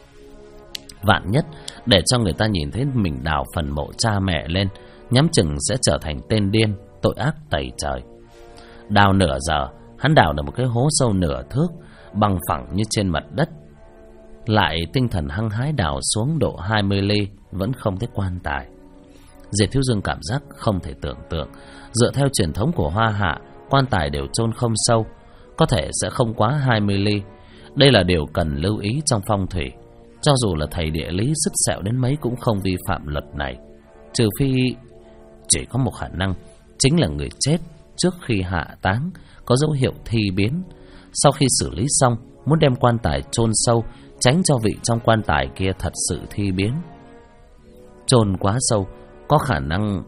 Vạn nhất để cho người ta nhìn thấy mình đào phần mộ cha mẹ lên, nhắm chừng sẽ trở thành tên điên, tội ác tày trời. Đào nửa giờ, hắn đào được một cái hố sâu nửa thước, bằng phẳng như trên mặt đất. Lại tinh thần hăng hái đào xuống độ 20 ly, vẫn không thấy quan tài. Diệp Thiếu Dương cảm giác không thể tưởng tượng. Dựa theo truyền thống của Hoa Hạ, quan tài đều chôn không sâu, có thể sẽ không quá 20 ly. Đây là điều cần lưu ý trong phong thủy. Cho dù là thầy địa lý sứt sẹo đến mấy cũng không vi phạm luật này. Trừ phi chỉ có một khả năng, chính là người chết trước khi hạ táng có dấu hiệu thi biến. Sau khi xử lý xong, muốn đem quan tài chôn sâu, tránh cho vị trong quan tài kia thật sự thi biến. Chôn quá sâu có khả năng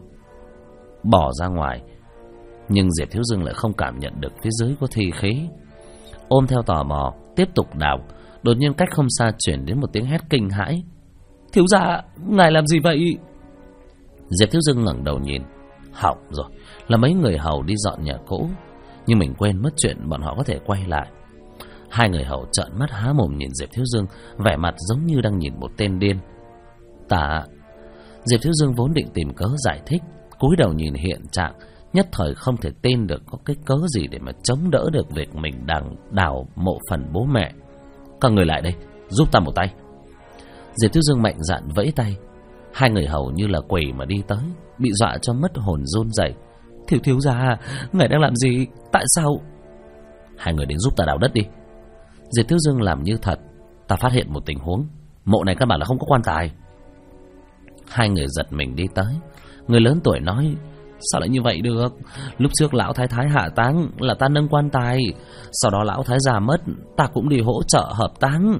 bỏ ra ngoài, nhưng Diệp Thiếu Dương lại không cảm nhận được phía dưới có thi khí. ôm theo tò mò tiếp tục đào. Đột nhiên cách không xa chuyển đến một tiếng hét kinh hãi. Thiếu gia, ngài làm gì vậy? Diệp Thiếu Dương ngẩng đầu nhìn. Hỏng rồi, là mấy người hầu đi dọn nhà cũ, nhưng mình quên mất chuyện bọn họ có thể quay lại. Hai người hầu trợn mắt há mồm nhìn Diệp Thiếu Dương, vẻ mặt giống như đang nhìn một tên điên. Tạ. Diệp Thiếu Dương vốn định tìm cớ giải thích, cúi đầu nhìn hiện trạng, nhất thời không thể tin được có cái cớ gì để mà chống đỡ được việc mình đang đào mộ phần bố mẹ. Các người lại đây, giúp ta một tay. Diệp Thiếu Dương mạnh dạn vẫy tay. Hai người hầu như là quỷ mà đi tới, bị dọa cho mất hồn run rẩy. Thiếu gia, ngài đang làm gì? Tại sao? Hai người đến giúp ta đào đất đi. Diệp Thiếu Dương làm như thật. Ta phát hiện một tình huống, mộ này căn bản là không có quan tài. Hai người giật mình đi tới. Người lớn tuổi nói, sao lại như vậy được? Lúc trước lão thái thái hạ táng là ta nâng quan tài, sau đó lão thái già mất, ta cũng đi hỗ trợ hợp táng.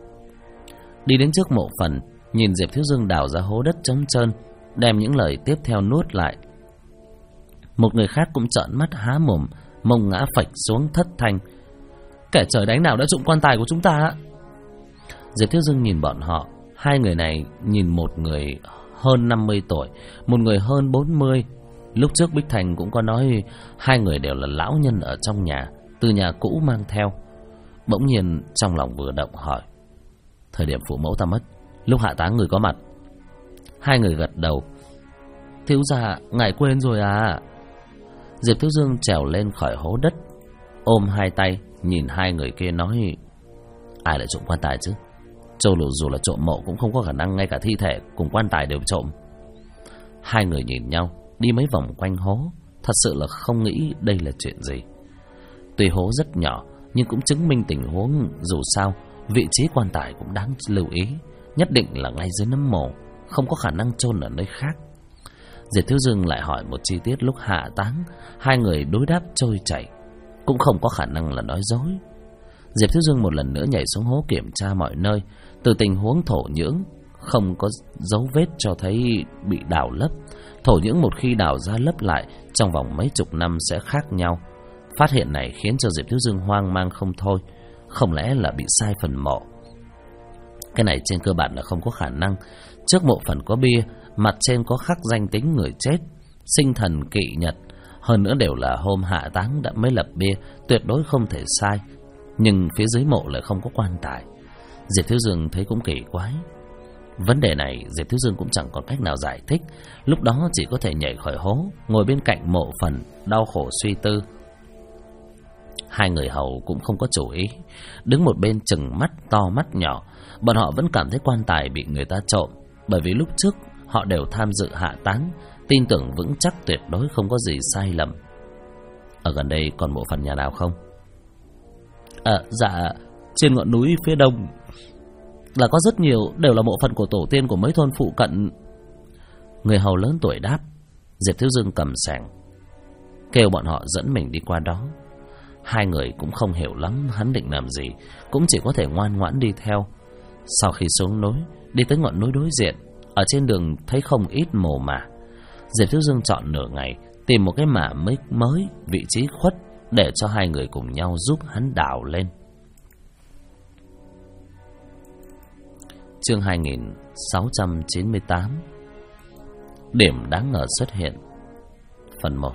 Đi đến trước mộ phần, nhìn Diệp Thiếu Dương đào ra hố đất trống trơn, đem những lời tiếp theo nuốt lại. Một người khác cũng trợn mắt há mồm, mông ngã phịch xuống thất thanh. Kẻ trời đánh nào đã trộm quan tài của chúng ta? Diệp Thiếu Dương nhìn bọn họ. Hai người này nhìn một người hơn 50 tuổi, một người hơn 40. Lúc trước Bích Thành cũng có nói hai người đều là lão nhân ở trong nhà, từ nhà cũ mang theo. Bỗng nhiên trong lòng vừa động hỏi, thời điểm phụ mẫu ta mất, lúc hạ táng người có mặt? Hai người gật đầu. Thiếu gia, ngài quên rồi à? Diệp Thiếu Dương trèo lên khỏi hố đất, ôm hai tay nhìn hai người kia nói, ai lại trộm quan tài chứ? Dù là trộm mộ cũng không có khả năng ngay cả thi thể cùng quan tài đều trộm. Hai người nhìn nhau, đi mấy vòng quanh hố, thật sự là không nghĩ đây là chuyện gì. Tuy hố rất nhỏ, nhưng cũng chứng minh tình huống. Dù sao, vị trí quan tài cũng đáng lưu ý, nhất định là ngay dưới nấm mồ, không có khả năng chôn ở nơi khác. Diệp Thiếu Dương lại hỏi một chi tiết lúc hạ táng. Hai người đối đáp trôi chảy, cũng không có khả năng là nói dối. Diệp Thiếu Dương một lần nữa nhảy xuống hố kiểm tra mọi nơi. Từ tình huống thổ nhưỡng không có dấu vết cho thấy bị đào lấp. Thổ nhưỡng một khi đào ra lấp lại trong vòng mấy chục năm sẽ khác nhau. Phát hiện này khiến cho Diệp Thiếu Dương hoang mang không thôi. Không lẽ là bị sai phần mộ? Cái này trên cơ bản là không có khả năng. Trước mộ phần có bia, mặt trên có khắc danh tính người chết, sinh thần kỵ nhật, hơn nữa đều là hôm hạ táng đã mới lập bia, tuyệt đối không thể sai. Nhưng phía dưới mộ lại không có quan tài. Diệp Thiếu Dương thấy cũng kỳ quái. Vấn đề này Diệp Thiếu Dương cũng chẳng còn cách nào giải thích. Lúc đó chỉ có thể nhảy khỏi hố, ngồi bên cạnh mộ phần, đau khổ suy tư. Hai người hầu cũng không có chủ ý, đứng một bên chừng mắt to mắt nhỏ. Bọn họ vẫn cảm thấy quan tài bị người ta trộm, bởi vì lúc trước họ đều tham dự hạ táng, tin tưởng vững chắc tuyệt đối không có gì sai lầm. Ở gần đây còn mộ phần nhà nào không? Dạ, trên ngọn núi phía đông là có rất nhiều, đều là mộ phần của tổ tiên của mấy thôn phụ cận. Người hầu lớn tuổi đáp. Diệp Thiếu Dương cầm xẻng kêu bọn họ dẫn mình đi qua đó. Hai người cũng không hiểu lắm hắn định làm gì, cũng chỉ có thể ngoan ngoãn đi theo. Sau khi xuống núi, đi tới ngọn núi đối diện, ở trên đường thấy không ít mồ mả. Diệp Thiếu Dương chọn nửa ngày tìm một cái mả mới, vị trí khuất, để cho hai người cùng nhau giúp hắn đào lên. Chương 2698. Điểm đáng ngờ xuất hiện. Phần 1.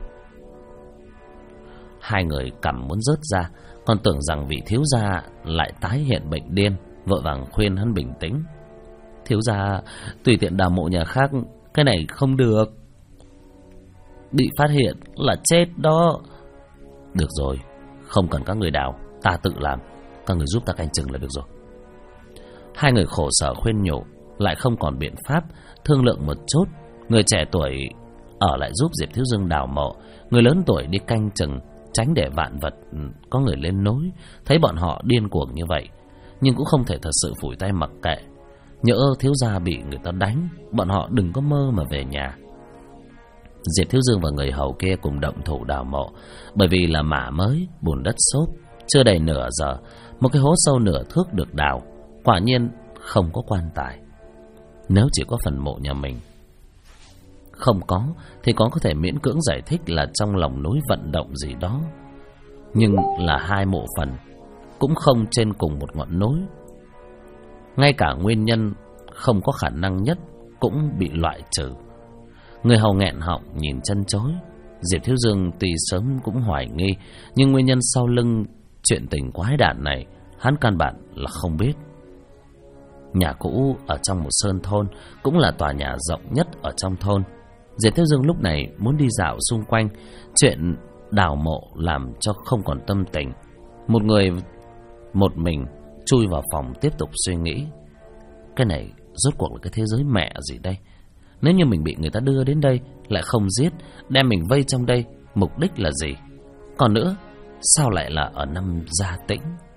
Hai người cằm muốn rớt ra, còn tưởng rằng vị thiếu gia lại tái hiện bệnh điên, vội vàng khuyên hắn bình tĩnh. Thiếu gia, tùy tiện đào mộ nhà khác, cái này không được. Bị phát hiện là chết đó. Được rồi, không cần các người đào, ta tự làm. Các người giúp ta canh chừng là được rồi. Hai người khổ sở khuyên nhủ, lại không còn biện pháp. Thương lượng một chút, người trẻ tuổi ở lại giúp Diệp Thiếu Dương đào mộ, người lớn tuổi đi canh chừng, tránh để vạn vật có người lên nối. Thấy bọn họ điên cuồng như vậy, nhưng cũng không thể thật sự phủi tay mặc kệ. Nhỡ thiếu gia bị người ta đánh, bọn họ đừng có mơ mà về nhà. Diệp Thiếu Dương và người hầu kia cùng động thủ đào mộ. Bởi vì là mả mới, bùn đất xốp, chưa đầy nửa giờ, một cái hố sâu nửa thước được đào. Quả nhiên không có quan tài. Nếu chỉ có phần mộ nhà mình không có, thì có thể miễn cưỡng giải thích là trong lòng núi vận động gì đó. Nhưng là hai mộ phần, cũng không trên cùng một ngọn núi. Ngay cả nguyên nhân không có khả năng nhất cũng bị loại trừ. Người hầu nghẹn họng nhìn chân chối. Diệp Thiếu Dương tuy sớm cũng hoài nghi, nhưng nguyên nhân sau lưng chuyện tình quái đản này hắn căn bản là không biết. Nhà cũ ở trong một sơn thôn, cũng là tòa nhà rộng nhất ở trong thôn. Diệp Thiếu Dương lúc này muốn đi dạo xung quanh. Chuyện đào mộ làm cho không còn tâm tình. Một người một mình chui vào phòng tiếp tục suy nghĩ. Cái này rốt cuộc là cái thế giới mẹ gì đây? Nếu như mình bị người ta đưa đến đây lại không giết, đem mình vây trong đây, mục đích là gì? Còn nữa, sao lại là ở năm Gia Tĩnh?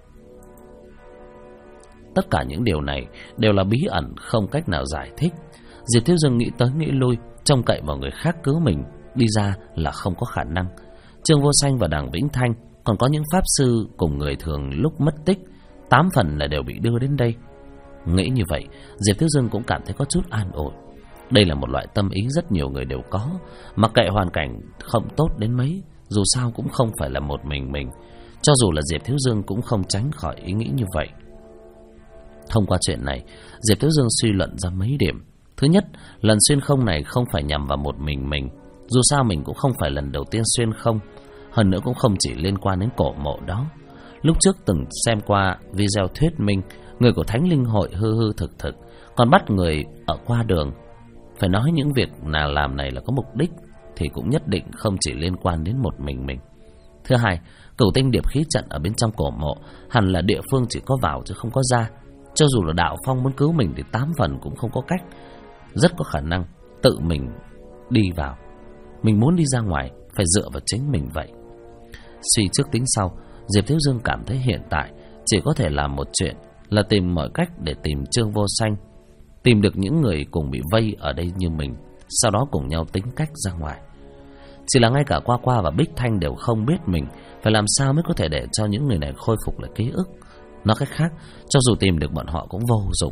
Tất cả những điều này đều là bí ẩn không cách nào giải thích. Diệp Thiếu Dương nghĩ tới nghĩ lui, trông cậy vào người khác cứu mình đi ra là không có khả năng. Trương Vô Sanh và Đằng Vĩnh Thanh, còn có những pháp sư cùng người thường lúc mất tích, 8 phần là đều bị đưa đến đây. Nghĩ như vậy, Diệp Thiếu Dương cũng cảm thấy có chút an ổn. Đây là một loại tâm ý rất nhiều người đều có, mặc kệ hoàn cảnh không tốt đến mấy, dù sao cũng không phải là một mình. Cho dù là Diệp Thiếu Dương cũng không tránh khỏi ý nghĩ như vậy. Thông qua chuyện này, Diệp Thiếu Dương suy luận ra mấy điểm. Thứ nhất, lần xuyên không này không phải nhằm vào một mình. Dù sao mình cũng không phải lần đầu tiên xuyên không. Hơn nữa cũng không chỉ liên quan đến cổ mộ đó. Lúc trước từng xem qua video thuyết minh, người của Thánh Linh Hội hư thực, còn bắt người ở qua đường. Phải nói những việc nào làm này là có mục đích, thì cũng nhất định không chỉ liên quan đến một mình. Thứ hai, Cửu Tinh Điệp Khí Trận ở bên trong cổ mộ hẳn là địa phương chỉ có vào chứ không có ra. Cho dù là Đạo Phong muốn cứu mình thì 8 phần cũng không có cách. Rất có khả năng tự mình đi vào. Mình muốn đi ra ngoài phải dựa vào chính mình vậy. Suy trước tính sau, Diệp Thiếu Dương cảm thấy hiện tại chỉ có thể làm một chuyện là tìm mọi cách để tìm Trương Vô Sanh, tìm được những người cùng bị vây ở đây như mình, sau đó cùng nhau tính cách ra ngoài. Chỉ là ngay cả Qua Qua và Bích Thanh đều không biết mình phải làm sao mới có thể để cho những người này khôi phục lại ký ức. Nói cách khác, cho dù tìm được bọn họ cũng vô dụng.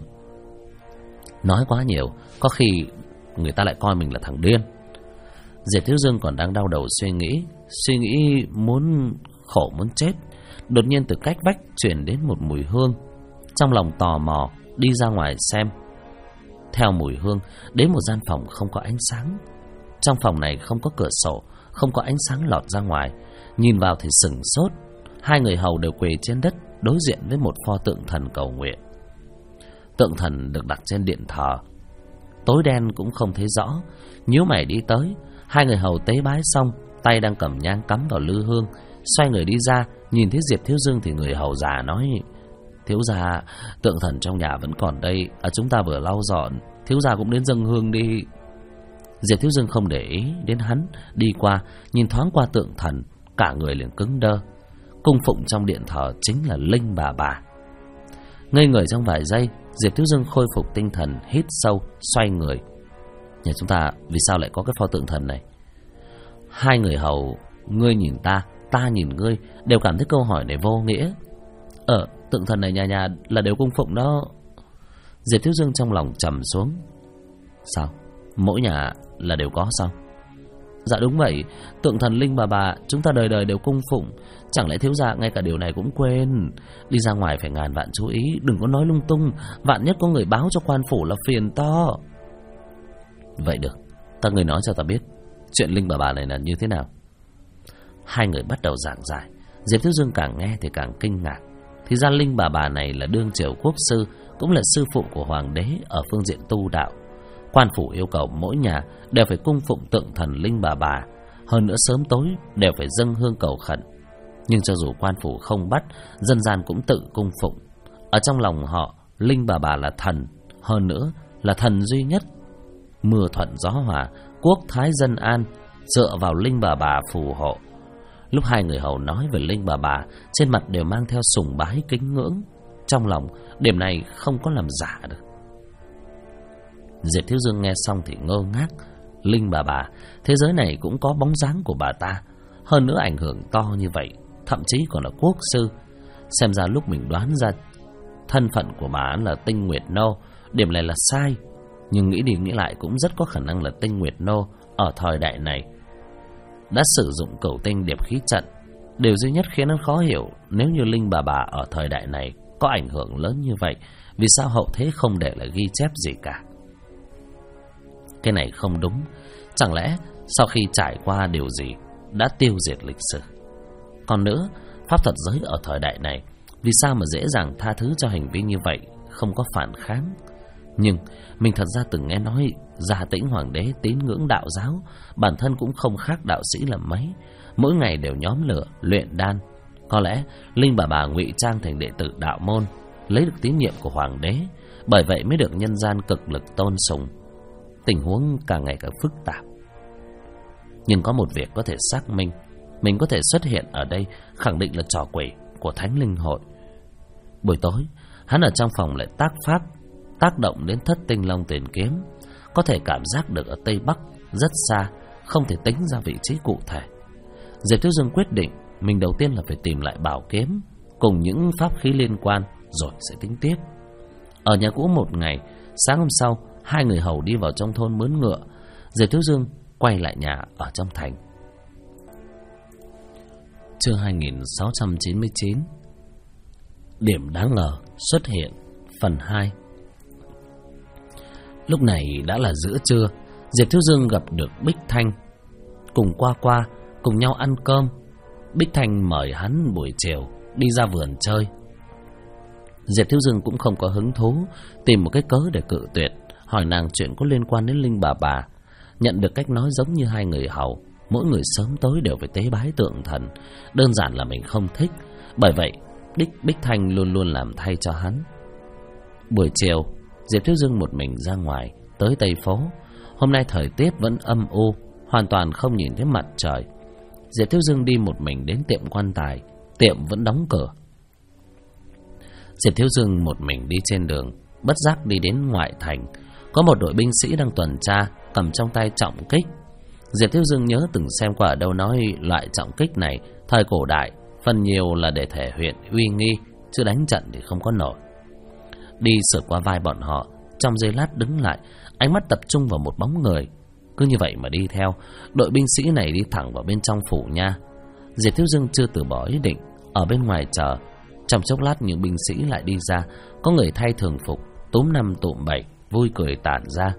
Nói quá nhiều, có khi người ta lại coi mình là thằng điên. Diệp Thiếu Dương còn đang đau đầu suy nghĩ muốn khổ muốn chết. Đột nhiên từ cách vách truyền đến một mùi hương. Trong lòng tò mò đi ra ngoài xem. Theo mùi hương đến một gian phòng không có ánh sáng. Trong phòng này không có cửa sổ, không có ánh sáng lọt ra ngoài. Nhìn vào thì sửng sốt. Hai người hầu đều quỳ trên đất đối diện với một pho tượng thần cầu nguyện. Tượng thần được đặt trên điện thờ. Tối đen cũng không thấy rõ. Nhíu mày đi tới. Hai người hầu tế bái xong, tay đang cầm nhang cắm vào lư hương. Xoay người đi ra, nhìn thấy Diệp Thiếu Dương thì người hầu già nói: Thiếu gia, tượng thần trong nhà vẫn còn đây, chúng ta vừa lau dọn, thiếu gia cũng đến dâng hương đi. Diệp Thiếu Dương không để ý đến hắn, đi qua nhìn thoáng qua tượng thần, cả người liền cứng đơ. Cung phụng trong điện thờ chính là Linh bà. Ngây người trong vài giây, Diệp Thiếu Dương khôi phục tinh thần, hít sâu, xoay người. Nhà chúng ta vì sao lại có cái pho tượng thần này? Hai người hầu, ngươi nhìn ta, ta nhìn ngươi, đều cảm thấy câu hỏi này vô nghĩa. Tượng thần này nhà là đều cung phụng đó. Diệp Thiếu Dương trong lòng trầm xuống. Sao? Mỗi nhà là đều có sao? Dạ đúng vậy, tượng thần Linh bà chúng ta đời đời đều cung phụng. Chẳng lẽ thiếu gia ngay cả điều này cũng quên? Đi ra ngoài phải ngàn vạn chú ý, đừng có nói lung tung, vạn nhất có người báo cho quan phủ là phiền to. Vậy được, các người nói cho ta biết chuyện Linh bà này là như thế nào. Hai người bắt đầu giảng giải. Diệp Thiếu Dương càng nghe thì càng kinh ngạc. Thì ra Linh bà này là đương triều quốc sư, cũng là sư phụ của hoàng đế ở phương diện tu đạo. Quan phủ yêu cầu mỗi nhà đều phải cung phụng tượng thần Linh bà. Hơn nữa sớm tối đều phải dâng hương cầu khẩn. Nhưng cho dù quan phủ không bắt, dân gian cũng tự cung phụng. Ở trong lòng họ, Linh bà là thần, hơn nữa là thần duy nhất. Mưa thuận gió hòa, quốc thái dân an, dựa vào Linh bà phù hộ. Lúc hai người hầu nói về Linh bà, trên mặt đều mang theo sùng bái kính ngưỡng. Trong lòng điểm này không có làm giả được. Diệp Thiếu Dương nghe xong thì ngơ ngác. Linh bà, thế giới này cũng có bóng dáng của bà ta. Hơn nữa ảnh hưởng to như vậy, thậm chí còn là quốc sư. Xem ra lúc mình đoán ra thân phận của bà là Tinh Nguyệt Nô, điểm này là sai. Nhưng nghĩ đi nghĩ lại cũng rất có khả năng là Tinh Nguyệt Nô ở thời đại này đã sử dụng Cửu Tinh Điệp Khí Trận. Điều duy nhất khiến hắn khó hiểu, nếu như Linh bà ở thời đại này có ảnh hưởng lớn như vậy, vì sao hậu thế không để lại ghi chép gì cả? Cái này không đúng. Chẳng lẽ sau khi trải qua điều gì đã tiêu diệt lịch sử? Còn nữa, pháp thuật giới ở thời đại này vì sao mà dễ dàng tha thứ cho hành vi như vậy, không có phản kháng? Nhưng mình thật ra từng nghe nói Gia Tĩnh Hoàng đế tín ngưỡng đạo giáo, bản thân cũng không khác đạo sĩ là mấy, mỗi ngày đều nhóm lửa luyện đan. Có lẽ Linh bà ngụy trang thành đệ tử đạo môn, lấy được tín nhiệm của hoàng đế, bởi vậy mới được nhân gian cực lực tôn sùng. Tình huống càng ngày càng phức tạp. Nhưng có một việc có thể xác minh, mình có thể xuất hiện ở đây khẳng định là trò quỷ của Thánh Linh Hội. Buổi tối, hắn ở trong phòng lại tác pháp, tác động đến Thất Tinh Long Tiền Kiếm, có thể cảm giác được ở Tây Bắc rất xa, không thể tính ra vị trí cụ thể. Diệp Thiếu Dương quyết định mình đầu tiên là phải tìm lại bảo kiếm cùng những pháp khí liên quan, rồi sẽ tính tiếp. Ở nhà cũ một ngày, sáng hôm sau, hai người hầu đi vào trong thôn mướn ngựa. Diệp Thiếu Dương quay lại nhà ở trong thành. Chương 2699. Điểm đáng ngờ xuất hiện, phần 2. Lúc này đã là giữa trưa, Diệp Thiếu Dương gặp được Bích Thanh. Cùng qua cùng nhau ăn cơm. Bích Thanh mời hắn buổi chiều đi ra vườn chơi. Diệp Thiếu Dương cũng không có hứng thú, tìm một cái cớ để cự tuyệt, hỏi nàng chuyện có liên quan đến Linh bà. Nhận được cách nói giống như hai người hầu, mỗi người sớm tối đều phải tế bái tượng thần, đơn giản là mình không thích. Bởi vậy Bích Thanh luôn luôn làm thay cho hắn. Buổi chiều, Diệp Thiếu Dương một mình ra ngoài tới Tây Phố. Hôm nay thời tiết vẫn âm u, hoàn toàn không nhìn thấy mặt trời. Diệp Thiếu Dương đi một mình đến tiệm quan tài, tiệm vẫn đóng cửa. Diệp Thiếu Dương một mình đi trên đường, bất giác đi đến ngoại thành. Có một đội binh sĩ đang tuần tra, cầm trong tay trọng kích. Diệp Thiếu Dương nhớ từng xem qua ở đâu nói loại trọng kích này thời cổ đại phần nhiều là để thể hiện uy nghi, chứ đánh trận thì không có nổi. Đi sượt qua vai bọn họ, trong giây lát đứng lại, ánh mắt tập trung vào một bóng người. Cứ như vậy mà đi theo, đội binh sĩ này đi thẳng vào bên trong phủ nha. Diệp Thiếu Dương chưa từ bỏ ý định, ở bên ngoài chờ. Trong chốc lát những binh sĩ lại đi ra, có người thay thường phục, túm năm tụm bảy, vui cười tản ra.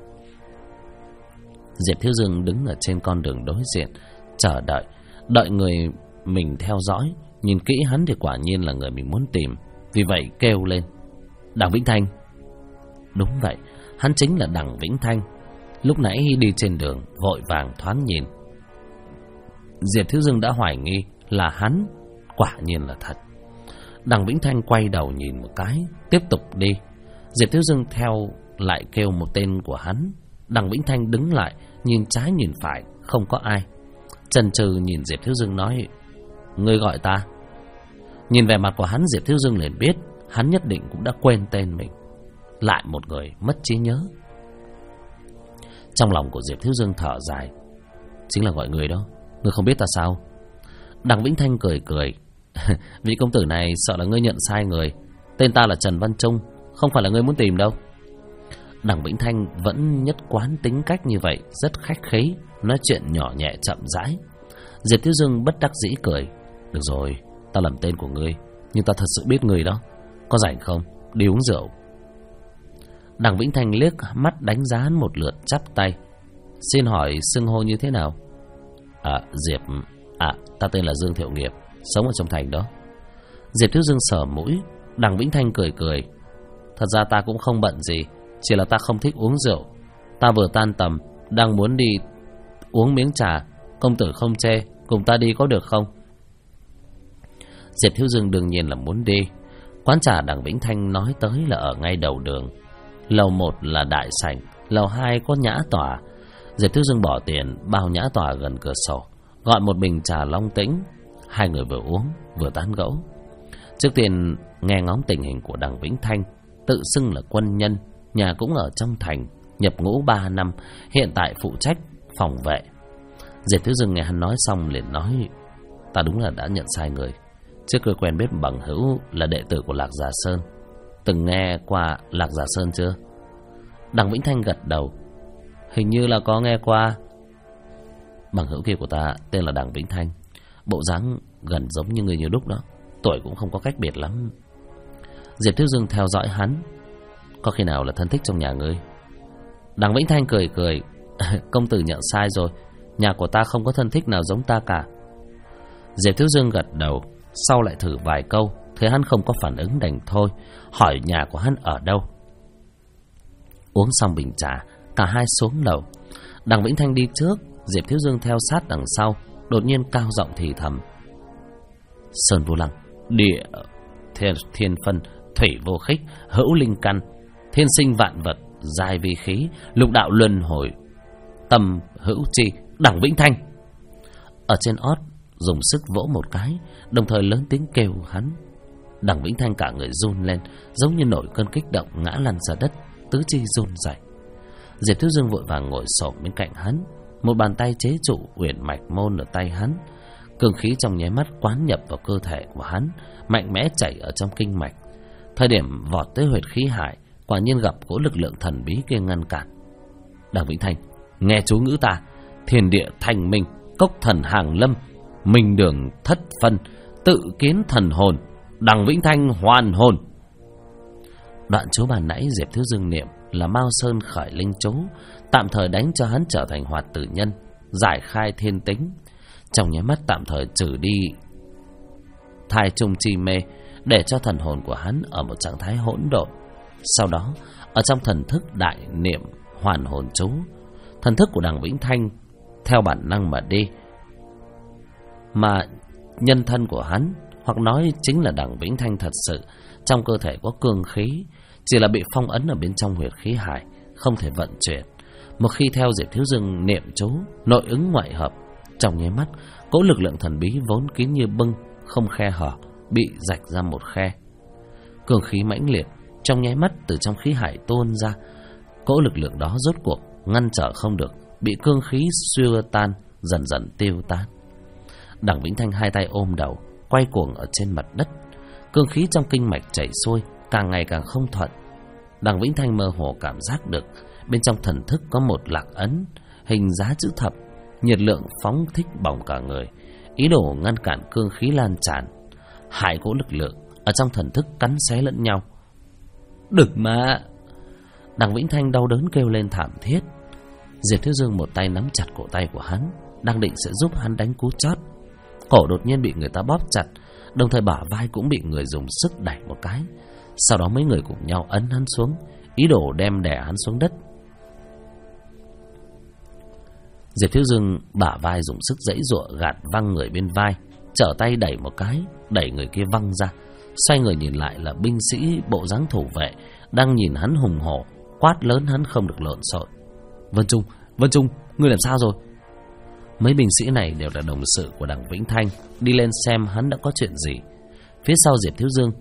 Diệp Thiếu Dương đứng ở trên con đường đối diện, chờ đợi người mình theo dõi. Nhìn kỹ hắn thì quả nhiên là người mình muốn tìm, vì vậy kêu lên: Đằng Vĩnh Thanh. Đúng vậy, hắn chính là Đằng Vĩnh Thanh. Lúc nãy đi trên đường vội vàng thoáng nhìn, Diệp Thiếu Dương đã hoài nghi là hắn, quả nhiên là thật. Đằng Vĩnh Thanh quay đầu nhìn một cái, tiếp tục đi. Diệp Thiếu Dương theo lại kêu một tên của hắn. Đằng Vĩnh Thanh đứng lại, nhìn trái nhìn phải, không có ai. Chần chừ nhìn Diệp Thiếu Dương nói: Ngươi gọi ta? Nhìn vẻ mặt của hắn, Diệp Thiếu Dương liền biết hắn nhất định cũng đã quên tên mình. Lại một người mất trí nhớ. Trong lòng của Diệp Thiếu Dương thở dài: Chính là gọi người đó, ngươi không biết ta sao? Đằng Vĩnh Thanh cười. Vị công tử này sợ là ngươi nhận sai người. Tên ta là Trần Văn Trung, không phải là ngươi muốn tìm đâu. Đằng Vĩnh Thanh vẫn nhất quán tính cách như vậy, rất khách khí, nói chuyện nhỏ nhẹ chậm rãi. Diệp Thiếu Dương bất đắc dĩ cười: Được rồi, ta lầm tên của ngươi, nhưng ta thật sự biết người đó. Có rảnh không? Đi uống rượu. Đằng Vĩnh Thanh liếc mắt đánh giá một lượt, chắp tay: Xin hỏi xưng hô như thế nào? Diệp... ta tên là Dương Thiệu Nghiệp, sống ở trong thành đó. Diệp Thiếu Dương sờ mũi. Đằng Vĩnh Thanh cười: Thật ra ta cũng không bận gì, chỉ là ta không thích uống rượu. Ta vừa tan tầm, đang muốn đi uống miếng trà. Công tử không chê, cùng ta đi có được không? Diệp Thiếu Dương đương nhiên là muốn đi. Quán trà Đằng Vĩnh Thanh nói tới là ở ngay đầu đường. Lầu 1 là đại sảnh, lầu 2 có nhã tòa. Diệp Thiếu Dương bỏ tiền bao nhã tòa gần cửa sổ, gọi một bình trà Long Tĩnh. Hai người vừa uống vừa tán gẫu. Trước tiên nghe ngóng tình hình của Đằng Vĩnh Thanh. Tự xưng là quân nhân, nhà cũng ở trong thành, nhập ngũ 3 năm, hiện tại phụ trách phòng vệ. Diệp Thiếu Dương nghe hắn nói xong liền nói: Ta đúng là đã nhận sai người. Trước kia quen biết bằng hữu là đệ tử của Lạc Già Sơn. Từng nghe qua Lạc Già Sơn chưa? Đằng Vĩnh Thanh gật đầu: Hình như là có nghe qua. Bằng hữu kia của ta tên là Đằng Vĩnh Thanh, bộ dáng gần giống như người như đúc đó, tuổi cũng không có cách biệt lắm. Diệp Thiếu Dương theo dõi hắn. Có khi nào là thân thích trong nhà ngươi? Đằng Vĩnh Thanh cười cười. Công tử nhận sai rồi, nhà của ta không có thân thích nào giống ta cả. Diệp Thiếu Dương gật đầu. Sau lại thử vài câu, thấy hắn không có phản ứng đành thôi, hỏi nhà của hắn ở đâu. Uống xong bình trà, cả hai xuống lầu. Đằng Vĩnh Thanh đi trước, Diệp Thiếu Dương theo sát đằng sau. Đột nhiên cao giọng thì thầm: Sơn vô lăng, địa thiên phân, thủy vô khích, hữu linh căn, thiên sinh vạn vật, giai vi khí, lục đạo luân hồi, tâm hữu chi. Đằng Vĩnh Thanh ở trên ót dùng sức vỗ một cái, đồng thời lớn tiếng kêu hắn. Đằng Vĩnh Thanh cả người run lên, giống như nổi cơn kích động, ngã lăn ra đất, tứ chi run rẩy. Diệp Thiếu Dương vội vàng ngồi xổm bên cạnh hắn, một bàn tay chế trụ uyển mạch môn ở tay hắn. Cương khí trong nháy mắt quán nhập vào cơ thể của hắn, mạnh mẽ chảy ở trong kinh mạch. Thời điểm vọt tới huyệt khí hải, quả nhiên gặp cỗ lực lượng thần bí kia ngăn cản. Đằng Vĩnh Thanh, nghe chú ngữ ta: thiên địa thành minh, cốc thần hàng lâm, minh đường thất phân, tự kiến thần hồn, Đằng Vĩnh Thanh hoàn hồn. Đoạn chú bàn nãy Diệp Thiếu Dương niệm là Mao Sơn khởi linh chú, tạm thời đánh cho hắn trở thành hoạt tử nhân, giải khai thiên tính, trong nháy mắt tạm thời trừ đi thai trung chi mê, để cho thần hồn của hắn ở một trạng thái hỗn độn. Sau đó ở trong thần thức đại niệm hoàn hồn chú, thần thức của Đằng Vĩnh Thanh theo bản năng mà đi, mà nhân thân của hắn, hoặc nói chính là Đằng Vĩnh Thanh thật sự, trong cơ thể có cương khí, chỉ là bị phong ấn ở bên trong huyệt khí hải, không thể vận chuyển. Một khi theo Diệp Thiếu Dương niệm chú, nội ứng ngoại hợp, trong nháy mắt cỗ lực lượng thần bí vốn kín như bưng, không khe hở, bị rạch ra một khe. Cương khí mãnh liệt trong nháy mắt từ trong khí hải tuôn ra. Cỗ lực lượng đó rốt cuộc ngăn trở không được, bị cương khí xua tan, dần dần tiêu tan. Đằng Vĩnh Thanh hai tay ôm đầu, quay cuồng ở trên mặt đất. Cương khí trong kinh mạch chảy xuôi, càng ngày càng không thuận. Đằng Vĩnh Thanh mơ hồ cảm giác được bên trong thần thức có một lạc ấn hình giá chữ thập, nhiệt lượng phóng thích bỏng cả người, ý đồ ngăn cản cương khí lan tràn. Hai cỗ lực lượng ở trong thần thức cắn xé lẫn nhau. Đừng mà! Đằng Vĩnh Thanh đau đớn kêu lên thảm thiết. Diệp Thiếu Dương một tay nắm chặt cổ tay của hắn, đang định sẽ giúp hắn đánh cú chót. Cổ đột nhiên bị người ta bóp chặt, đồng thời bả vai cũng bị người dùng sức đẩy một cái. Sau đó mấy người cùng nhau ấn hắn xuống, ý đồ đem đè hắn xuống đất. Diệp Thiếu Dương bả vai dùng sức giãy giụa gạt văng người bên vai, trở tay đẩy một cái, đẩy người kia văng ra. Xoay người nhìn lại là binh sĩ bộ dáng thủ vệ đang nhìn hắn hùng hổ, quát lớn hắn không được lộn xộn. Vân Trung, ngươi làm sao rồi? Mấy binh sĩ này đều là đồng sự của Đằng Vĩnh Thanh, đi lên xem hắn đã có chuyện gì. Phía sau Diệp Thiếu Dương,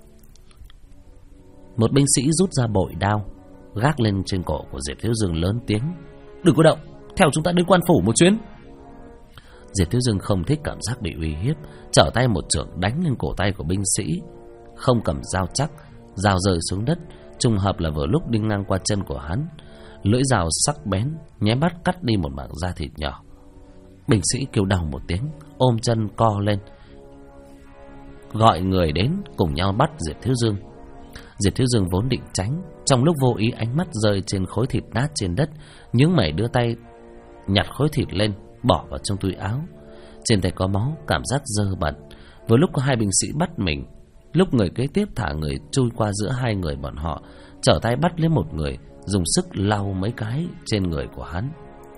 một binh sĩ rút ra bội đao, gác lên trên cổ của Diệp Thiếu Dương lớn tiếng: Đừng có động, theo chúng ta đến quan phủ một chuyến. Diệp Thiếu Dương không thích cảm giác bị uy hiếp, trở tay một chưởng đánh lên cổ tay của binh sĩ. Không cầm dao chắc, dao rơi xuống đất, trùng hợp là vừa lúc đi ngang qua chân của hắn. Lưỡi dao sắc bén nháy mắt cắt đi một mảng da thịt nhỏ. Binh sĩ kêu đau một tiếng, ôm chân co lên, gọi người đến cùng nhau bắt Diệp Thiếu Dương. Diệp Thiếu Dương vốn định tránh, trong lúc vô ý ánh mắt rơi trên khối thịt nát trên đất, nhướng mày đưa tay nhặt khối thịt lên, bỏ vào trong túi áo. Trên tay có máu, cảm giác dơ bẩn. Vừa lúc có hai binh sĩ bắt mình, lúc người kế tiếp thả người chui qua giữa hai người bọn họ, trở tay bắt lấy một người, dùng sức lau mấy cái trên người của hắn.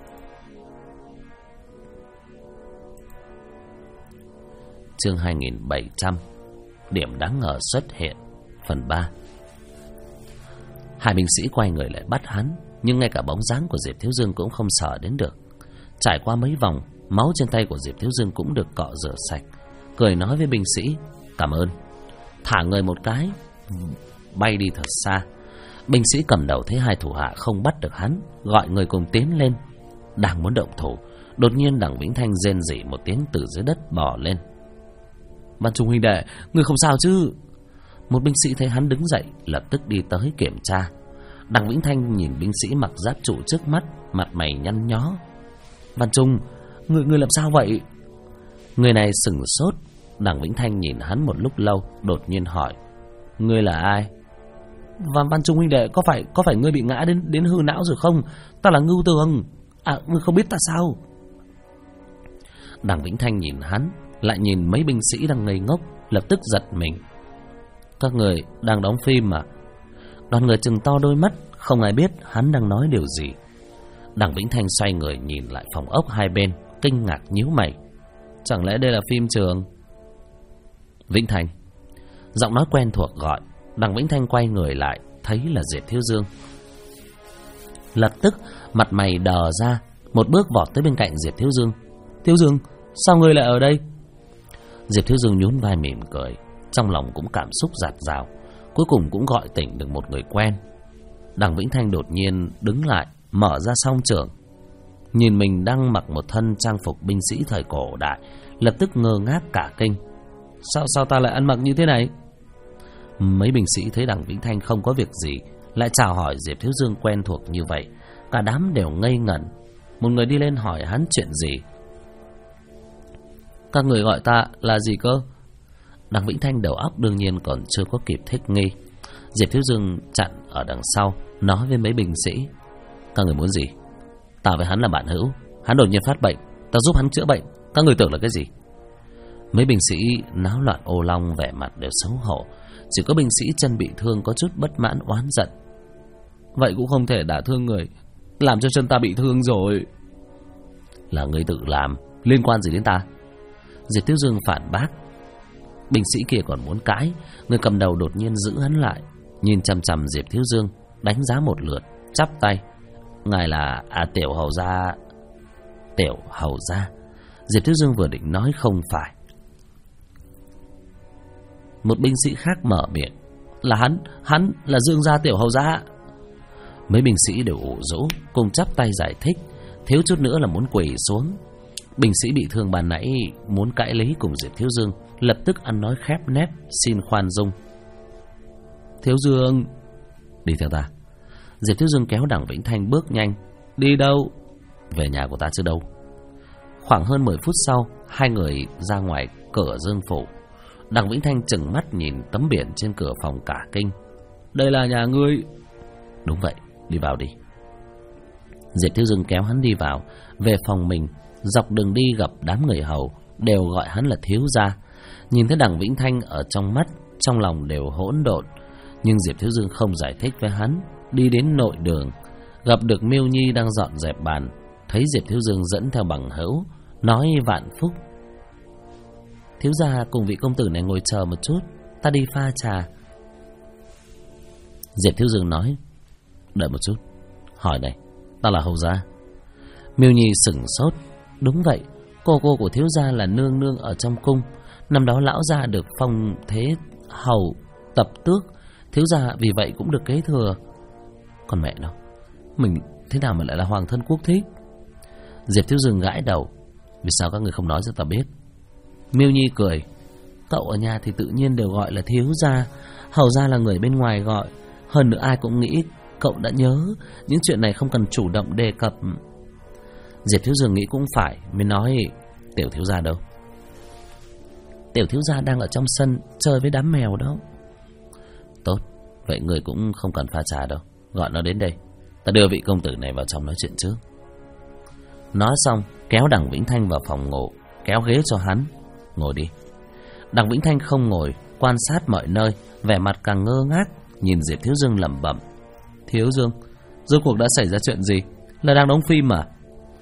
Chương 2700, điểm đáng ngờ xuất hiện, phần 3. Hai binh sĩ quay người lại bắt hắn, nhưng ngay cả bóng dáng của Diệp Thiếu Dương cũng không sợ đến được. Trải qua mấy vòng, máu trên tay của Diệp Thiếu Dương cũng được cọ rửa sạch. Cười nói với binh sĩ: Cảm ơn. Thả người một cái, bay đi thật xa. Binh sĩ cầm đầu thấy hai thủ hạ không bắt được hắn, gọi người cùng tiến lên. Đang muốn động thủ, đột nhiên Đằng Vĩnh Thanh rên rỉ một tiếng từ dưới đất bò lên. Văn Trung huynh đệ, người không sao chứ? Một binh sĩ thấy hắn đứng dậy, lập tức đi tới kiểm tra. Đằng Vĩnh Thanh nhìn binh sĩ mặc giáp trụ trước mắt, mặt mày nhăn nhó. Văn Trung, người làm sao vậy? Người này sửng sốt, Đằng Vĩnh Thanh nhìn hắn một lúc lâu, đột nhiên hỏi: Ngươi là ai? Văn Trung huynh đệ, có phải ngươi bị ngã đến hư não rồi không? Ta là Ngưu Tường. À, ngươi không biết ta sao? Đằng Vĩnh Thanh nhìn hắn, lại nhìn mấy binh sĩ đang ngây ngốc, lập tức giật mình. Các người đang đóng phim mà? Đoàn người trừng to đôi mắt, không ai biết hắn đang nói điều gì. Đằng Vĩnh Thanh xoay người nhìn lại phòng ốc hai bên, kinh ngạc nhíu mày. Chẳng lẽ đây là phim trường? Vĩnh Thanh. Giọng nói quen thuộc gọi. Đằng Vĩnh Thanh quay người lại, thấy là Diệp Thiếu Dương. Lập tức mặt mày đờ ra, một bước vọt tới bên cạnh Diệp Thiếu Dương. Thiếu Dương, sao ngươi lại ở đây? Diệp Thiếu Dương nhún vai mỉm cười, trong lòng cũng cảm xúc dạt dào. Cuối cùng cũng gọi tỉnh được một người quen. Đằng Vĩnh Thanh đột nhiên đứng lại, mở ra song trường, nhìn mình đang mặc một thân trang phục binh sĩ thời cổ đại, lập tức ngơ ngác cả kinh. Sao ta lại ăn mặc như thế này? Mấy binh sĩ thấy Đằng Vĩnh Thanh không có việc gì, lại chào hỏi Diệp Thiếu Dương quen thuộc như vậy, cả đám đều ngây ngẩn. Một người đi lên hỏi hắn chuyện gì. Các người gọi ta là gì cơ? Đằng Vĩnh Thanh đầu óc đương nhiên còn chưa có kịp thích nghi. Diệp Thiếu Dương chặn ở đằng sau, nói với mấy binh sĩ: Các người muốn gì? Ta với hắn là bạn hữu, hắn đột nhiên phát bệnh, ta giúp hắn chữa bệnh. Các người tưởng là cái gì? Mấy binh sĩ náo loạn ô long, vẻ mặt đều xấu hổ. Chỉ có binh sĩ chân bị thương có chút bất mãn oán giận. Vậy cũng không thể đả thương người, làm cho chân ta bị thương rồi. Là ngươi tự làm, liên quan gì đến ta? Diệp Thiếu Dương phản bác. Binh sĩ kia còn muốn cãi, người cầm đầu đột nhiên giữ hắn lại, nhìn chằm chằm Diệp Thiếu Dương, đánh giá một lượt, chắp tay: Ngài là Tiểu hầu gia. Tiểu hầu gia? Diệp Thiếu Dương vừa định nói không phải, một binh sĩ khác mở miệng: Là hắn là Dương gia Tiểu hầu gia. Mấy binh sĩ đều ủ rũ, cùng chắp tay giải thích, thiếu chút nữa là muốn quỳ xuống. Binh sĩ bị thương ban nãy muốn cãi lý cùng Diệp Thiếu Dương, lập tức ăn nói khép nép, xin khoan dung. Thiếu Dương, đi theo ta. Diệp Thiếu Dương kéo Đằng Vĩnh Thanh bước nhanh. Đi đâu? Về nhà của ta chứ đâu. Khoảng hơn 10 phút sau, hai người ra ngoài cửa Dương phủ. Đằng Vĩnh Thanh chừng mắt nhìn tấm biển trên cửa phòng cả kinh. Đây là nhà ngươi? Đúng vậy, đi vào đi. Diệp Thiếu Dương kéo hắn đi vào. Về phòng mình, dọc đường đi gặp đám người hầu, đều gọi hắn là thiếu gia. Nhìn thấy Đằng Vĩnh Thanh ở trong mắt, trong lòng đều hỗn độn. Nhưng Diệp Thiếu Dương không giải thích với hắn. Đi đến nội đường, gặp được Miêu Nhi đang dọn dẹp bàn. Thấy Diệp Thiếu Dương dẫn theo bằng hữu, nói vạn phúc: Thiếu gia cùng vị công tử này ngồi chờ một chút, ta đi pha trà. Diệp Thiếu Dương nói: Đợi một chút, hỏi này, ta là hầu gia? Miêu Nhi sửng sốt. Đúng vậy, cô của thiếu gia là nương nương ở trong cung. Năm đó lão gia được phong thế hầu tập tước, thiếu gia vì vậy cũng được kế thừa. Còn mẹ đâu, mình thế nào mà lại là hoàng thân quốc thích? Diệp Thiếu Dương gãi đầu. Vì sao các người không nói cho ta biết? Miêu Nhi cười. Cậu ở nhà thì tự nhiên đều gọi là thiếu gia, hầu gia là người bên ngoài gọi. Hơn nữa ai cũng nghĩ cậu đã nhớ, những chuyện này không cần chủ động đề cập. Diệp Thiếu Dương nghĩ cũng phải, mới nói: Tiểu thiếu gia đâu? Tiểu thiếu gia đang ở trong sân chơi với đám mèo đó. Tốt, vậy người cũng không cần pha trà đâu, gọi nó đến đây, ta đưa vị công tử này vào trong nói chuyện trước. Nói xong, kéo Đằng Vĩnh Thanh vào phòng ngủ, kéo ghế cho hắn. Ngồi đi. Đằng Vĩnh Thanh không ngồi, quan sát mọi nơi, vẻ mặt càng ngơ ngác, nhìn Diệp Thiếu Dương lẩm bẩm: Thiếu Dương, rốt cuộc đã xảy ra chuyện gì? Là đang đóng phim à?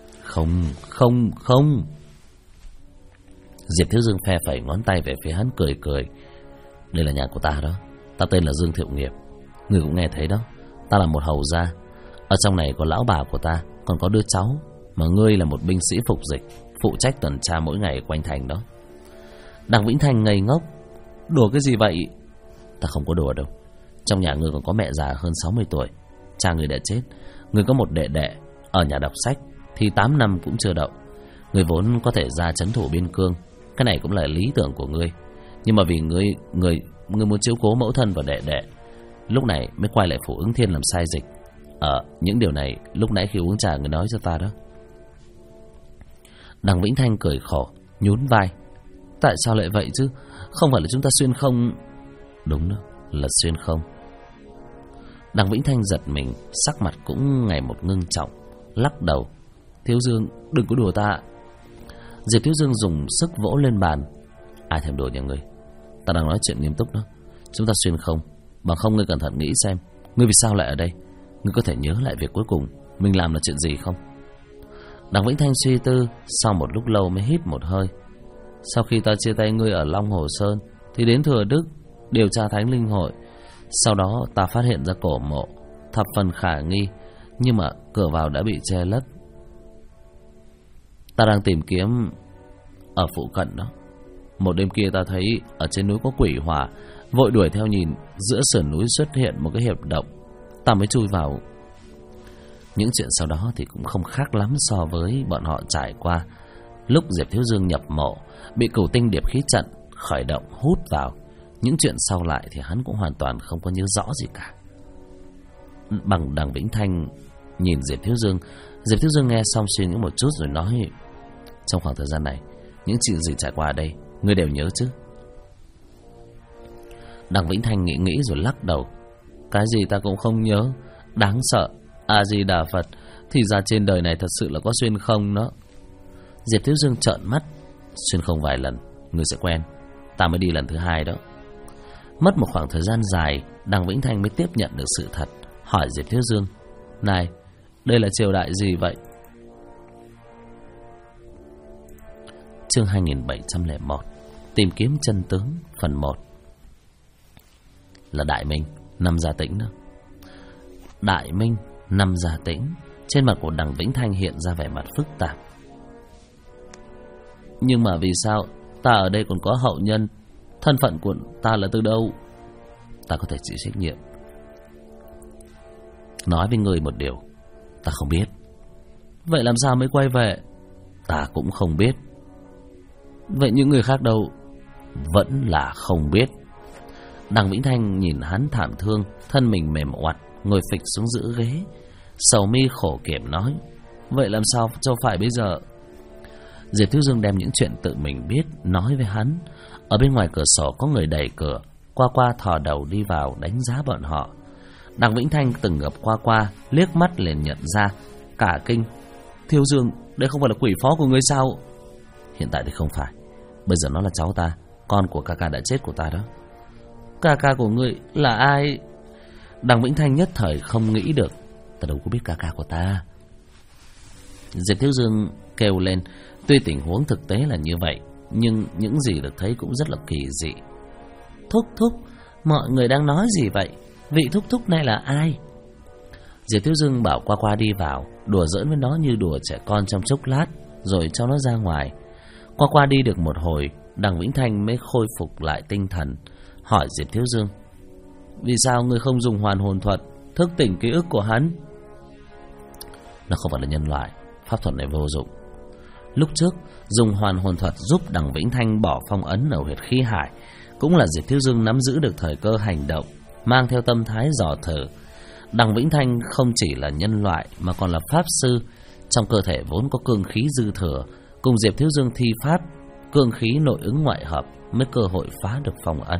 Không. Diệp Thiếu Dương phe phẩy ngón tay về phía hắn, cười cười. Đây là nhà của ta đó, ta tên là Dương Thiệu Nghiệp. Người cũng nghe thấy đó, ta là một hầu gia. Ở trong này có lão bà của ta, còn có đứa cháu. Mà ngươi là một binh sĩ phục dịch, phụ trách tuần tra mỗi ngày quanh thành đó. Đằng Vĩnh Thanh ngây ngốc. Đùa cái gì vậy? Ta không có đùa đâu. Trong nhà ngươi còn có mẹ già hơn 60 tuổi, cha ngươi đã chết. Ngươi có một đệ đệ ở nhà đọc sách, thì 8 năm cũng chưa đậu. Ngươi vốn có thể ra trấn thủ biên cương, cái này cũng là lý tưởng của ngươi. Nhưng mà vì ngươi muốn chiếu cố mẫu thân và đệ đệ, lúc này mới quay lại phủ Ứng Thiên làm sai dịch. Những điều này lúc nãy khi uống trà ngươi nói cho ta đó. Đằng Vĩnh Thanh cười khổ, nhún vai. Tại sao lại vậy chứ? Không phải là chúng ta xuyên không? Đúng đó, là xuyên không. Đằng Vĩnh Thanh giật mình, sắc mặt cũng ngày một ngưng trọng, lắc đầu. Thiếu Dương, đừng có đùa ta. Diệp Thiếu Dương dùng sức vỗ lên bàn. Ai thèm đùa nhà ngươi? Ta đang nói chuyện nghiêm túc đó. Chúng ta xuyên không, bằng không ngươi cẩn thận nghĩ xem, ngươi vì sao lại ở đây? Ngươi có thể nhớ lại việc cuối cùng mình làm là chuyện gì không? Đằng Vĩnh Thanh suy tư, sau một lúc lâu mới hít một hơi. Sau khi ta chia tay ngươi ở Long Hồ Sơn thì đến Thừa Đức điều tra Thánh Linh Hội. Sau đó ta phát hiện ra cổ mộ thập phần khả nghi, nhưng mà cửa vào đã bị che lấp. Ta đang tìm kiếm ở phụ cận đó. Một đêm kia ta thấy ở trên núi có quỷ hỏa, vội đuổi theo nhìn, giữa sườn núi xuất hiện một cái hiệp động, ta mới chui vào. Những chuyện sau đó thì cũng không khác lắm so với bọn họ trải qua lúc Diệp Thiếu Dương nhập mộ, bị Cửu Tinh Điệp Khí Trận khởi động hút vào. Những chuyện sau lại thì hắn cũng hoàn toàn không có nhớ rõ gì cả. Bằng Đằng Vĩnh Thanh nhìn Diệp Thiếu Dương. Diệp Thiếu Dương nghe xong suy nghĩ một chút rồi nói: trong khoảng thời gian này, những chuyện gì trải qua ở đây ngươi đều nhớ chứ? Đằng Vĩnh Thanh nghĩ rồi lắc đầu. Cái gì ta cũng không nhớ. Đáng sợ. A Di Đà Phật. Thì ra trên đời này thật sự là có xuyên không đó. Diệp Thiếu Dương trợn mắt. Xuyên không vài lần ngươi sẽ quen, ta mới đi lần thứ 2 đó. Mất một khoảng thời gian dài, Đằng Vĩnh Thanh mới tiếp nhận được sự thật, hỏi Diệp Thiếu Dương: này, đây là triều đại gì vậy? Chương 2701 Tìm kiếm chân tướng phần 1. Là Đại Minh, năm Gia Tĩnh đó. Đại Minh, năm Gia Tĩnh. Trên mặt của Đằng Vĩnh Thanh hiện ra vẻ mặt phức tạp. Nhưng mà vì sao ta ở đây còn có hậu nhân? Thân phận của ta là từ đâu? Ta có thể chịu trách nhiệm. Nói với người một điều, ta không biết. Vậy làm sao mới quay về? Ta cũng không biết. Vậy những người khác đâu? Vẫn là không biết. Đằng Vĩnh Thanh nhìn hắn thảm thương, thân mình mềm oặt, ngồi phịch xuống giữa ghế, sầu mi khổ kiểm nói: vậy làm sao cho phải bây giờ? Diệp Thiếu Dương đem những chuyện tự mình biết nói với hắn. Ở bên ngoài cửa sổ có người đẩy cửa, Qua Qua thò đầu đi vào đánh giá bọn họ. Đằng Vĩnh Thanh từng gặp Qua, liếc mắt liền nhận ra, cả kinh: Thiếu Dương, đây không phải là quỷ phó của ngươi sao? Hiện tại thì không phải, bây giờ nó là cháu ta, con của ca ca đã chết của ta đó. Ca ca của ngươi là ai? Đằng Vĩnh Thanh nhất thời không nghĩ được. Ta đâu có biết ca ca của ta. Diệp Thiếu Dương kêu lên. Tuy tình huống thực tế là như vậy, nhưng những gì được thấy cũng rất là kỳ dị. Thúc thúc, mọi người đang nói gì vậy? Vị thúc thúc này là ai? Diệp Thiếu Dương bảo Qua đi vào, đùa giỡn với nó như đùa trẻ con trong chốc lát, rồi cho nó ra ngoài. Qua đi được một hồi, Đằng Vĩnh Thanh mới khôi phục lại tinh thần, hỏi Diệp Thiếu Dương: vì sao ngươi không dùng hoàn hồn thuật thức tỉnh ký ức của hắn? Nó không phải là nhân loại, pháp thuật này vô dụng. Lúc trước dùng hoàn hồn thuật giúp Đằng Vĩnh Thanh bỏ phong ấn ở huyệt khí hải, cũng là Diệp Thiếu Dương nắm giữ được thời cơ hành động, mang theo tâm thái dò thử. Đằng Vĩnh Thanh không chỉ là nhân loại mà còn là pháp sư, trong cơ thể vốn có cương khí dư thừa, cùng Diệp Thiếu Dương thi pháp, cương khí nội ứng ngoại hợp mới cơ hội phá được phong ấn.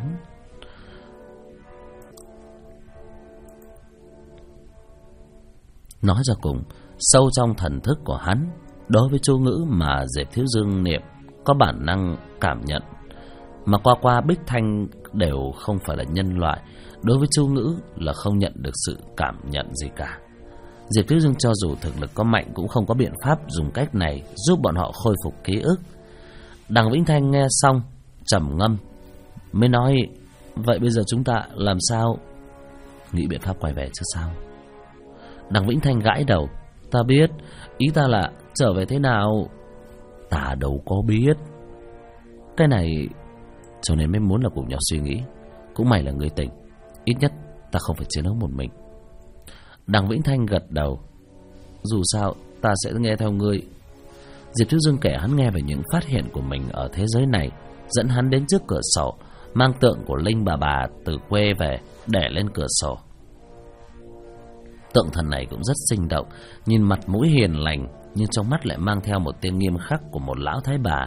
Nói ra cùng, sâu trong thần thức của hắn, đối với chú ngữ mà Diệp Thiếu Dương niệm có bản năng cảm nhận, mà Qua Bích Thanh đều không phải là nhân loại, đối với chú ngữ là không nhận được sự cảm nhận gì cả. Diệp Thiếu Dương cho dù thực lực có mạnh cũng không có biện pháp dùng cách này giúp bọn họ khôi phục ký ức. Đằng Vĩnh Thanh nghe xong trầm ngâm, mới nói: vậy bây giờ chúng ta làm sao? Nghĩ biện pháp quay về chứ sao? Đằng Vĩnh Thanh gãi đầu: ta biết, ý ta là trở về thế nào? Ta đâu có biết. Cái này cho nên mới muốn là cùng nhau suy nghĩ. Cũng may là người tỉnh, ít nhất ta không phải chiến đấu một mình. Đằng Vĩnh Thanh gật đầu: dù sao ta sẽ nghe theo ngươi. Diệp Thiếu Dương kể hắn nghe về những phát hiện của mình ở thế giới này, dẫn hắn đến trước cửa sổ, mang tượng của Linh bà từ quê về để lên cửa sổ. Tượng thần này cũng rất sinh động, nhìn mặt mũi hiền lành, nhưng trong mắt lại mang theo một tia nghiêm khắc của một lão thái bà.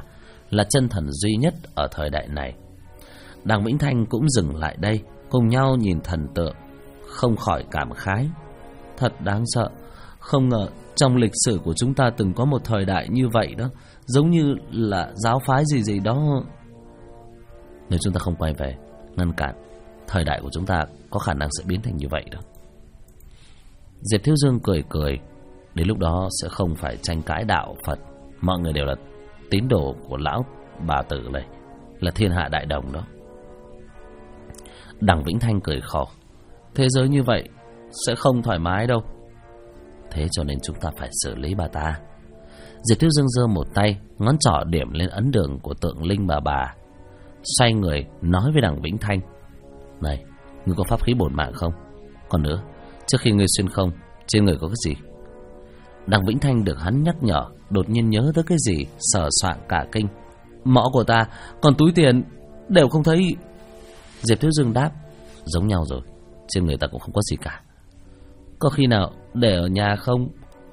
là chân thần duy nhất ở thời đại này. Đằng Vĩnh Thanh cũng dừng lại đây, cùng nhau nhìn thần tượng, không khỏi cảm khái. Thật đáng sợ, không ngờ trong lịch sử của chúng ta từng có một thời đại như vậy đó, giống như là giáo phái gì đó. Nếu chúng ta không quay về ngăn cản, thời đại của chúng ta có khả năng sẽ biến thành như vậy đó. Diệp Thiếu Dương cười cười. Đến lúc đó sẽ không phải tranh cãi đạo Phật, mọi người đều là tín đồ của lão bà tử này, là thiên hạ đại đồng đó. Đằng Vĩnh Thanh cười khổ. Thế giới như vậy sẽ không thoải mái đâu. Thế cho nên chúng ta phải xử lý bà ta. Diệp Thiếu Dương giơ một tay, ngón trỏ điểm lên ấn đường của tượng linh bà. Xoay người nói với đằng Vĩnh Thanh: Này, ngươi có pháp khí bổn mạng không? Còn nữa, trước khi ngươi xuyên không, trên người có cái gì? Đằng Vĩnh Thanh được hắn nhắc nhở, đột nhiên nhớ tới cái gì, sờ soạng cả kinh. Mõ của ta, còn túi tiền đều không thấy. Diệp Thiếu Dương đáp: Giống nhau rồi, trên người ta cũng không có gì cả. Có khi nào để ở nhà không?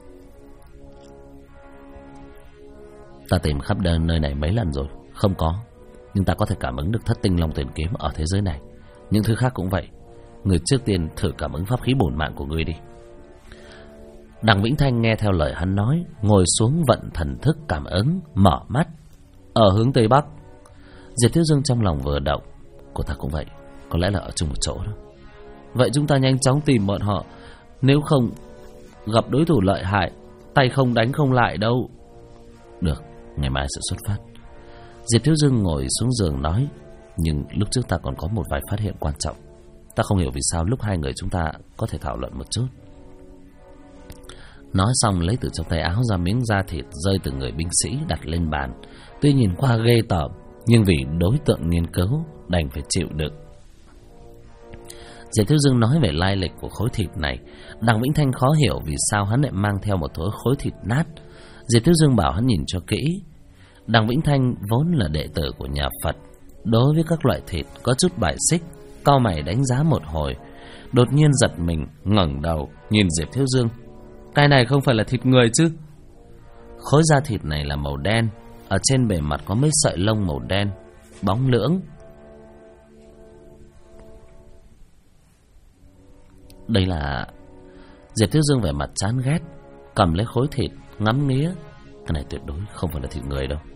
Ta tìm khắp nơi này mấy lần rồi, không có. Nhưng ta có thể cảm ứng được thất tinh long tuyển kiếm ở thế giới này. Những thứ khác cũng vậy. Người trước tiên thử cảm ứng pháp khí bổn mạng của người đi. Đằng Vĩnh Thanh nghe theo lời hắn nói, ngồi xuống vận thần thức cảm ứng, mở mắt. Ở hướng Tây Bắc. Diệp Thiếu Dương trong lòng vừa động. Cô ta cũng vậy, có lẽ là ở chung một chỗ đó. Vậy chúng ta nhanh chóng tìm bọn họ, nếu không gặp đối thủ lợi hại, tay không đánh không lại đâu. Được, ngày mai sẽ xuất phát. Diệp Thiếu Dương ngồi xuống giường nói: Nhưng lúc trước ta còn có một vài phát hiện quan trọng. Ta không hiểu vì sao lúc hai người chúng ta có thể thảo luận một chút. Nói xong lấy từ trong tay áo ra miếng da thịt rơi từ người binh sĩ đặt lên bàn. Tuy nhìn qua ghê tởm, nhưng vì đối tượng nghiên cứu đành phải chịu đựng. Diệp Thiếu Dương nói về lai lịch của khối thịt này. Đằng Vĩnh Thanh khó hiểu vì sao hắn lại mang theo một khối thịt nát. Diệp Thiếu Dương bảo hắn nhìn cho kỹ. Đằng Vĩnh Thanh vốn là đệ tử của nhà Phật, đối với các loại thịt có chút bài xích, cau mày đánh giá một hồi, đột nhiên giật mình ngẩng đầu nhìn Diệp Thiếu Dương. Cái này không phải là thịt người chứ? Khối da thịt này là màu đen, ở trên bề mặt có mấy sợi lông màu đen, bóng lưỡng. Đây là... Diệp Thiếu Dương vẻ mặt chán ghét, cầm lấy khối thịt ngắm nghía. Cái này tuyệt đối không phải là thịt người đâu.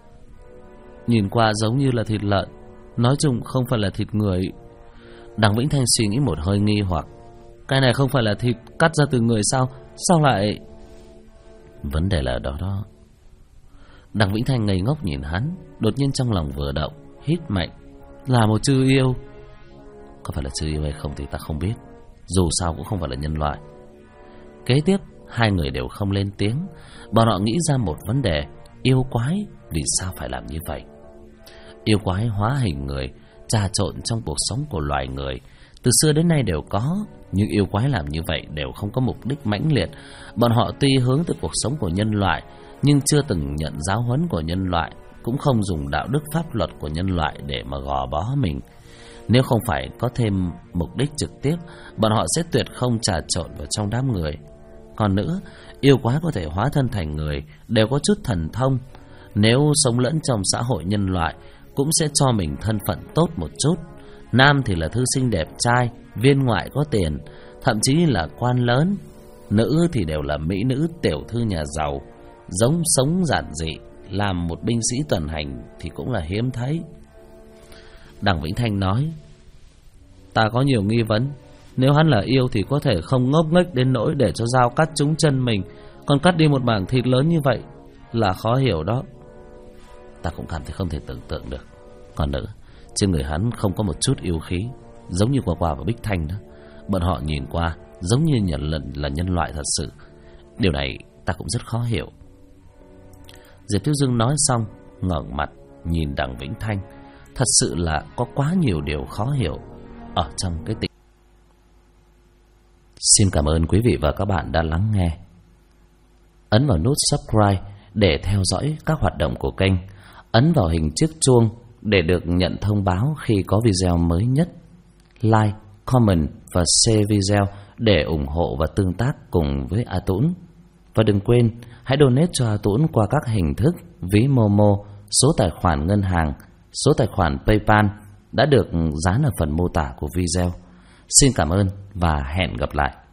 Nhìn qua giống như là thịt lợn, nói chung không phải là thịt người. Đằng Vĩnh Thanh suy nghĩ một hơi nghi hoặc. Cái này không phải là thịt cắt ra từ người sao? Sao lại... Vấn đề là ở đó đó. Đằng Vĩnh Thanh ngây ngốc nhìn hắn, đột nhiên trong lòng vừa động, hít mạnh. Là một chư yêu. Có phải là chư yêu hay không thì ta không biết, dù sao cũng không phải là nhân loại. Kế tiếp hai người đều không lên tiếng. Bọn họ nghĩ ra một vấn đề. Yêu quái vì sao phải làm như vậy? Yêu quái hóa hình người, trà trộn trong cuộc sống của loài người, từ xưa đến nay đều có. Nhưng yêu quái làm như vậy đều không có mục đích mãnh liệt. Bọn họ tuy hướng tới cuộc sống của nhân loại, nhưng chưa từng nhận giáo huấn của nhân loại, cũng không dùng đạo đức pháp luật của nhân loại để mà gò bó mình. Nếu không phải có thêm mục đích trực tiếp, bọn họ sẽ tuyệt không trà trộn vào trong đám người. Còn nữa, yêu quái có thể hóa thân thành người, đều có chút thần thông. Nếu sống lẫn trong xã hội nhân loại, cũng sẽ cho mình thân phận tốt một chút. Nam thì là thư sinh đẹp trai, viên ngoại có tiền, thậm chí là quan lớn. Nữ thì đều là mỹ nữ tiểu thư nhà giàu, giống sống giản dị, làm một binh sĩ tuần hành thì cũng là hiếm thấy. Đằng Vĩnh Thanh nói: Ta có nhiều nghi vấn. Nếu hắn là yêu thì có thể không ngốc nghếch đến nỗi để cho dao cắt trúng chân mình, còn cắt đi một mảng thịt lớn như vậy là khó hiểu đó. Ta cũng cảm thấy không thể tưởng tượng được. Còn nữa, trên người hắn không có một chút yêu khí, giống như Quả và Bích Thanh đó. Bọn họ nhìn qua giống như là nhân loại thật sự. Điều này ta cũng rất khó hiểu. Diệp Thiếu Dương nói xong, ngẩng mặt nhìn đằng Vĩnh Thanh. Thật sự là có quá nhiều điều khó hiểu ở trong cái tình. Xin cảm ơn quý vị và các bạn đã lắng nghe. Ấn vào nút subscribe để theo dõi các hoạt động của kênh. Ấn vào hình chiếc chuông để được nhận thông báo khi có video mới nhất. Like, comment và share video để ủng hộ và tương tác cùng với A Tũng. Và đừng quên hãy donate cho A Tũng qua các hình thức ví Momo, số tài khoản ngân hàng, số tài khoản PayPal đã được dán ở phần mô tả của video. Xin cảm ơn và hẹn gặp lại.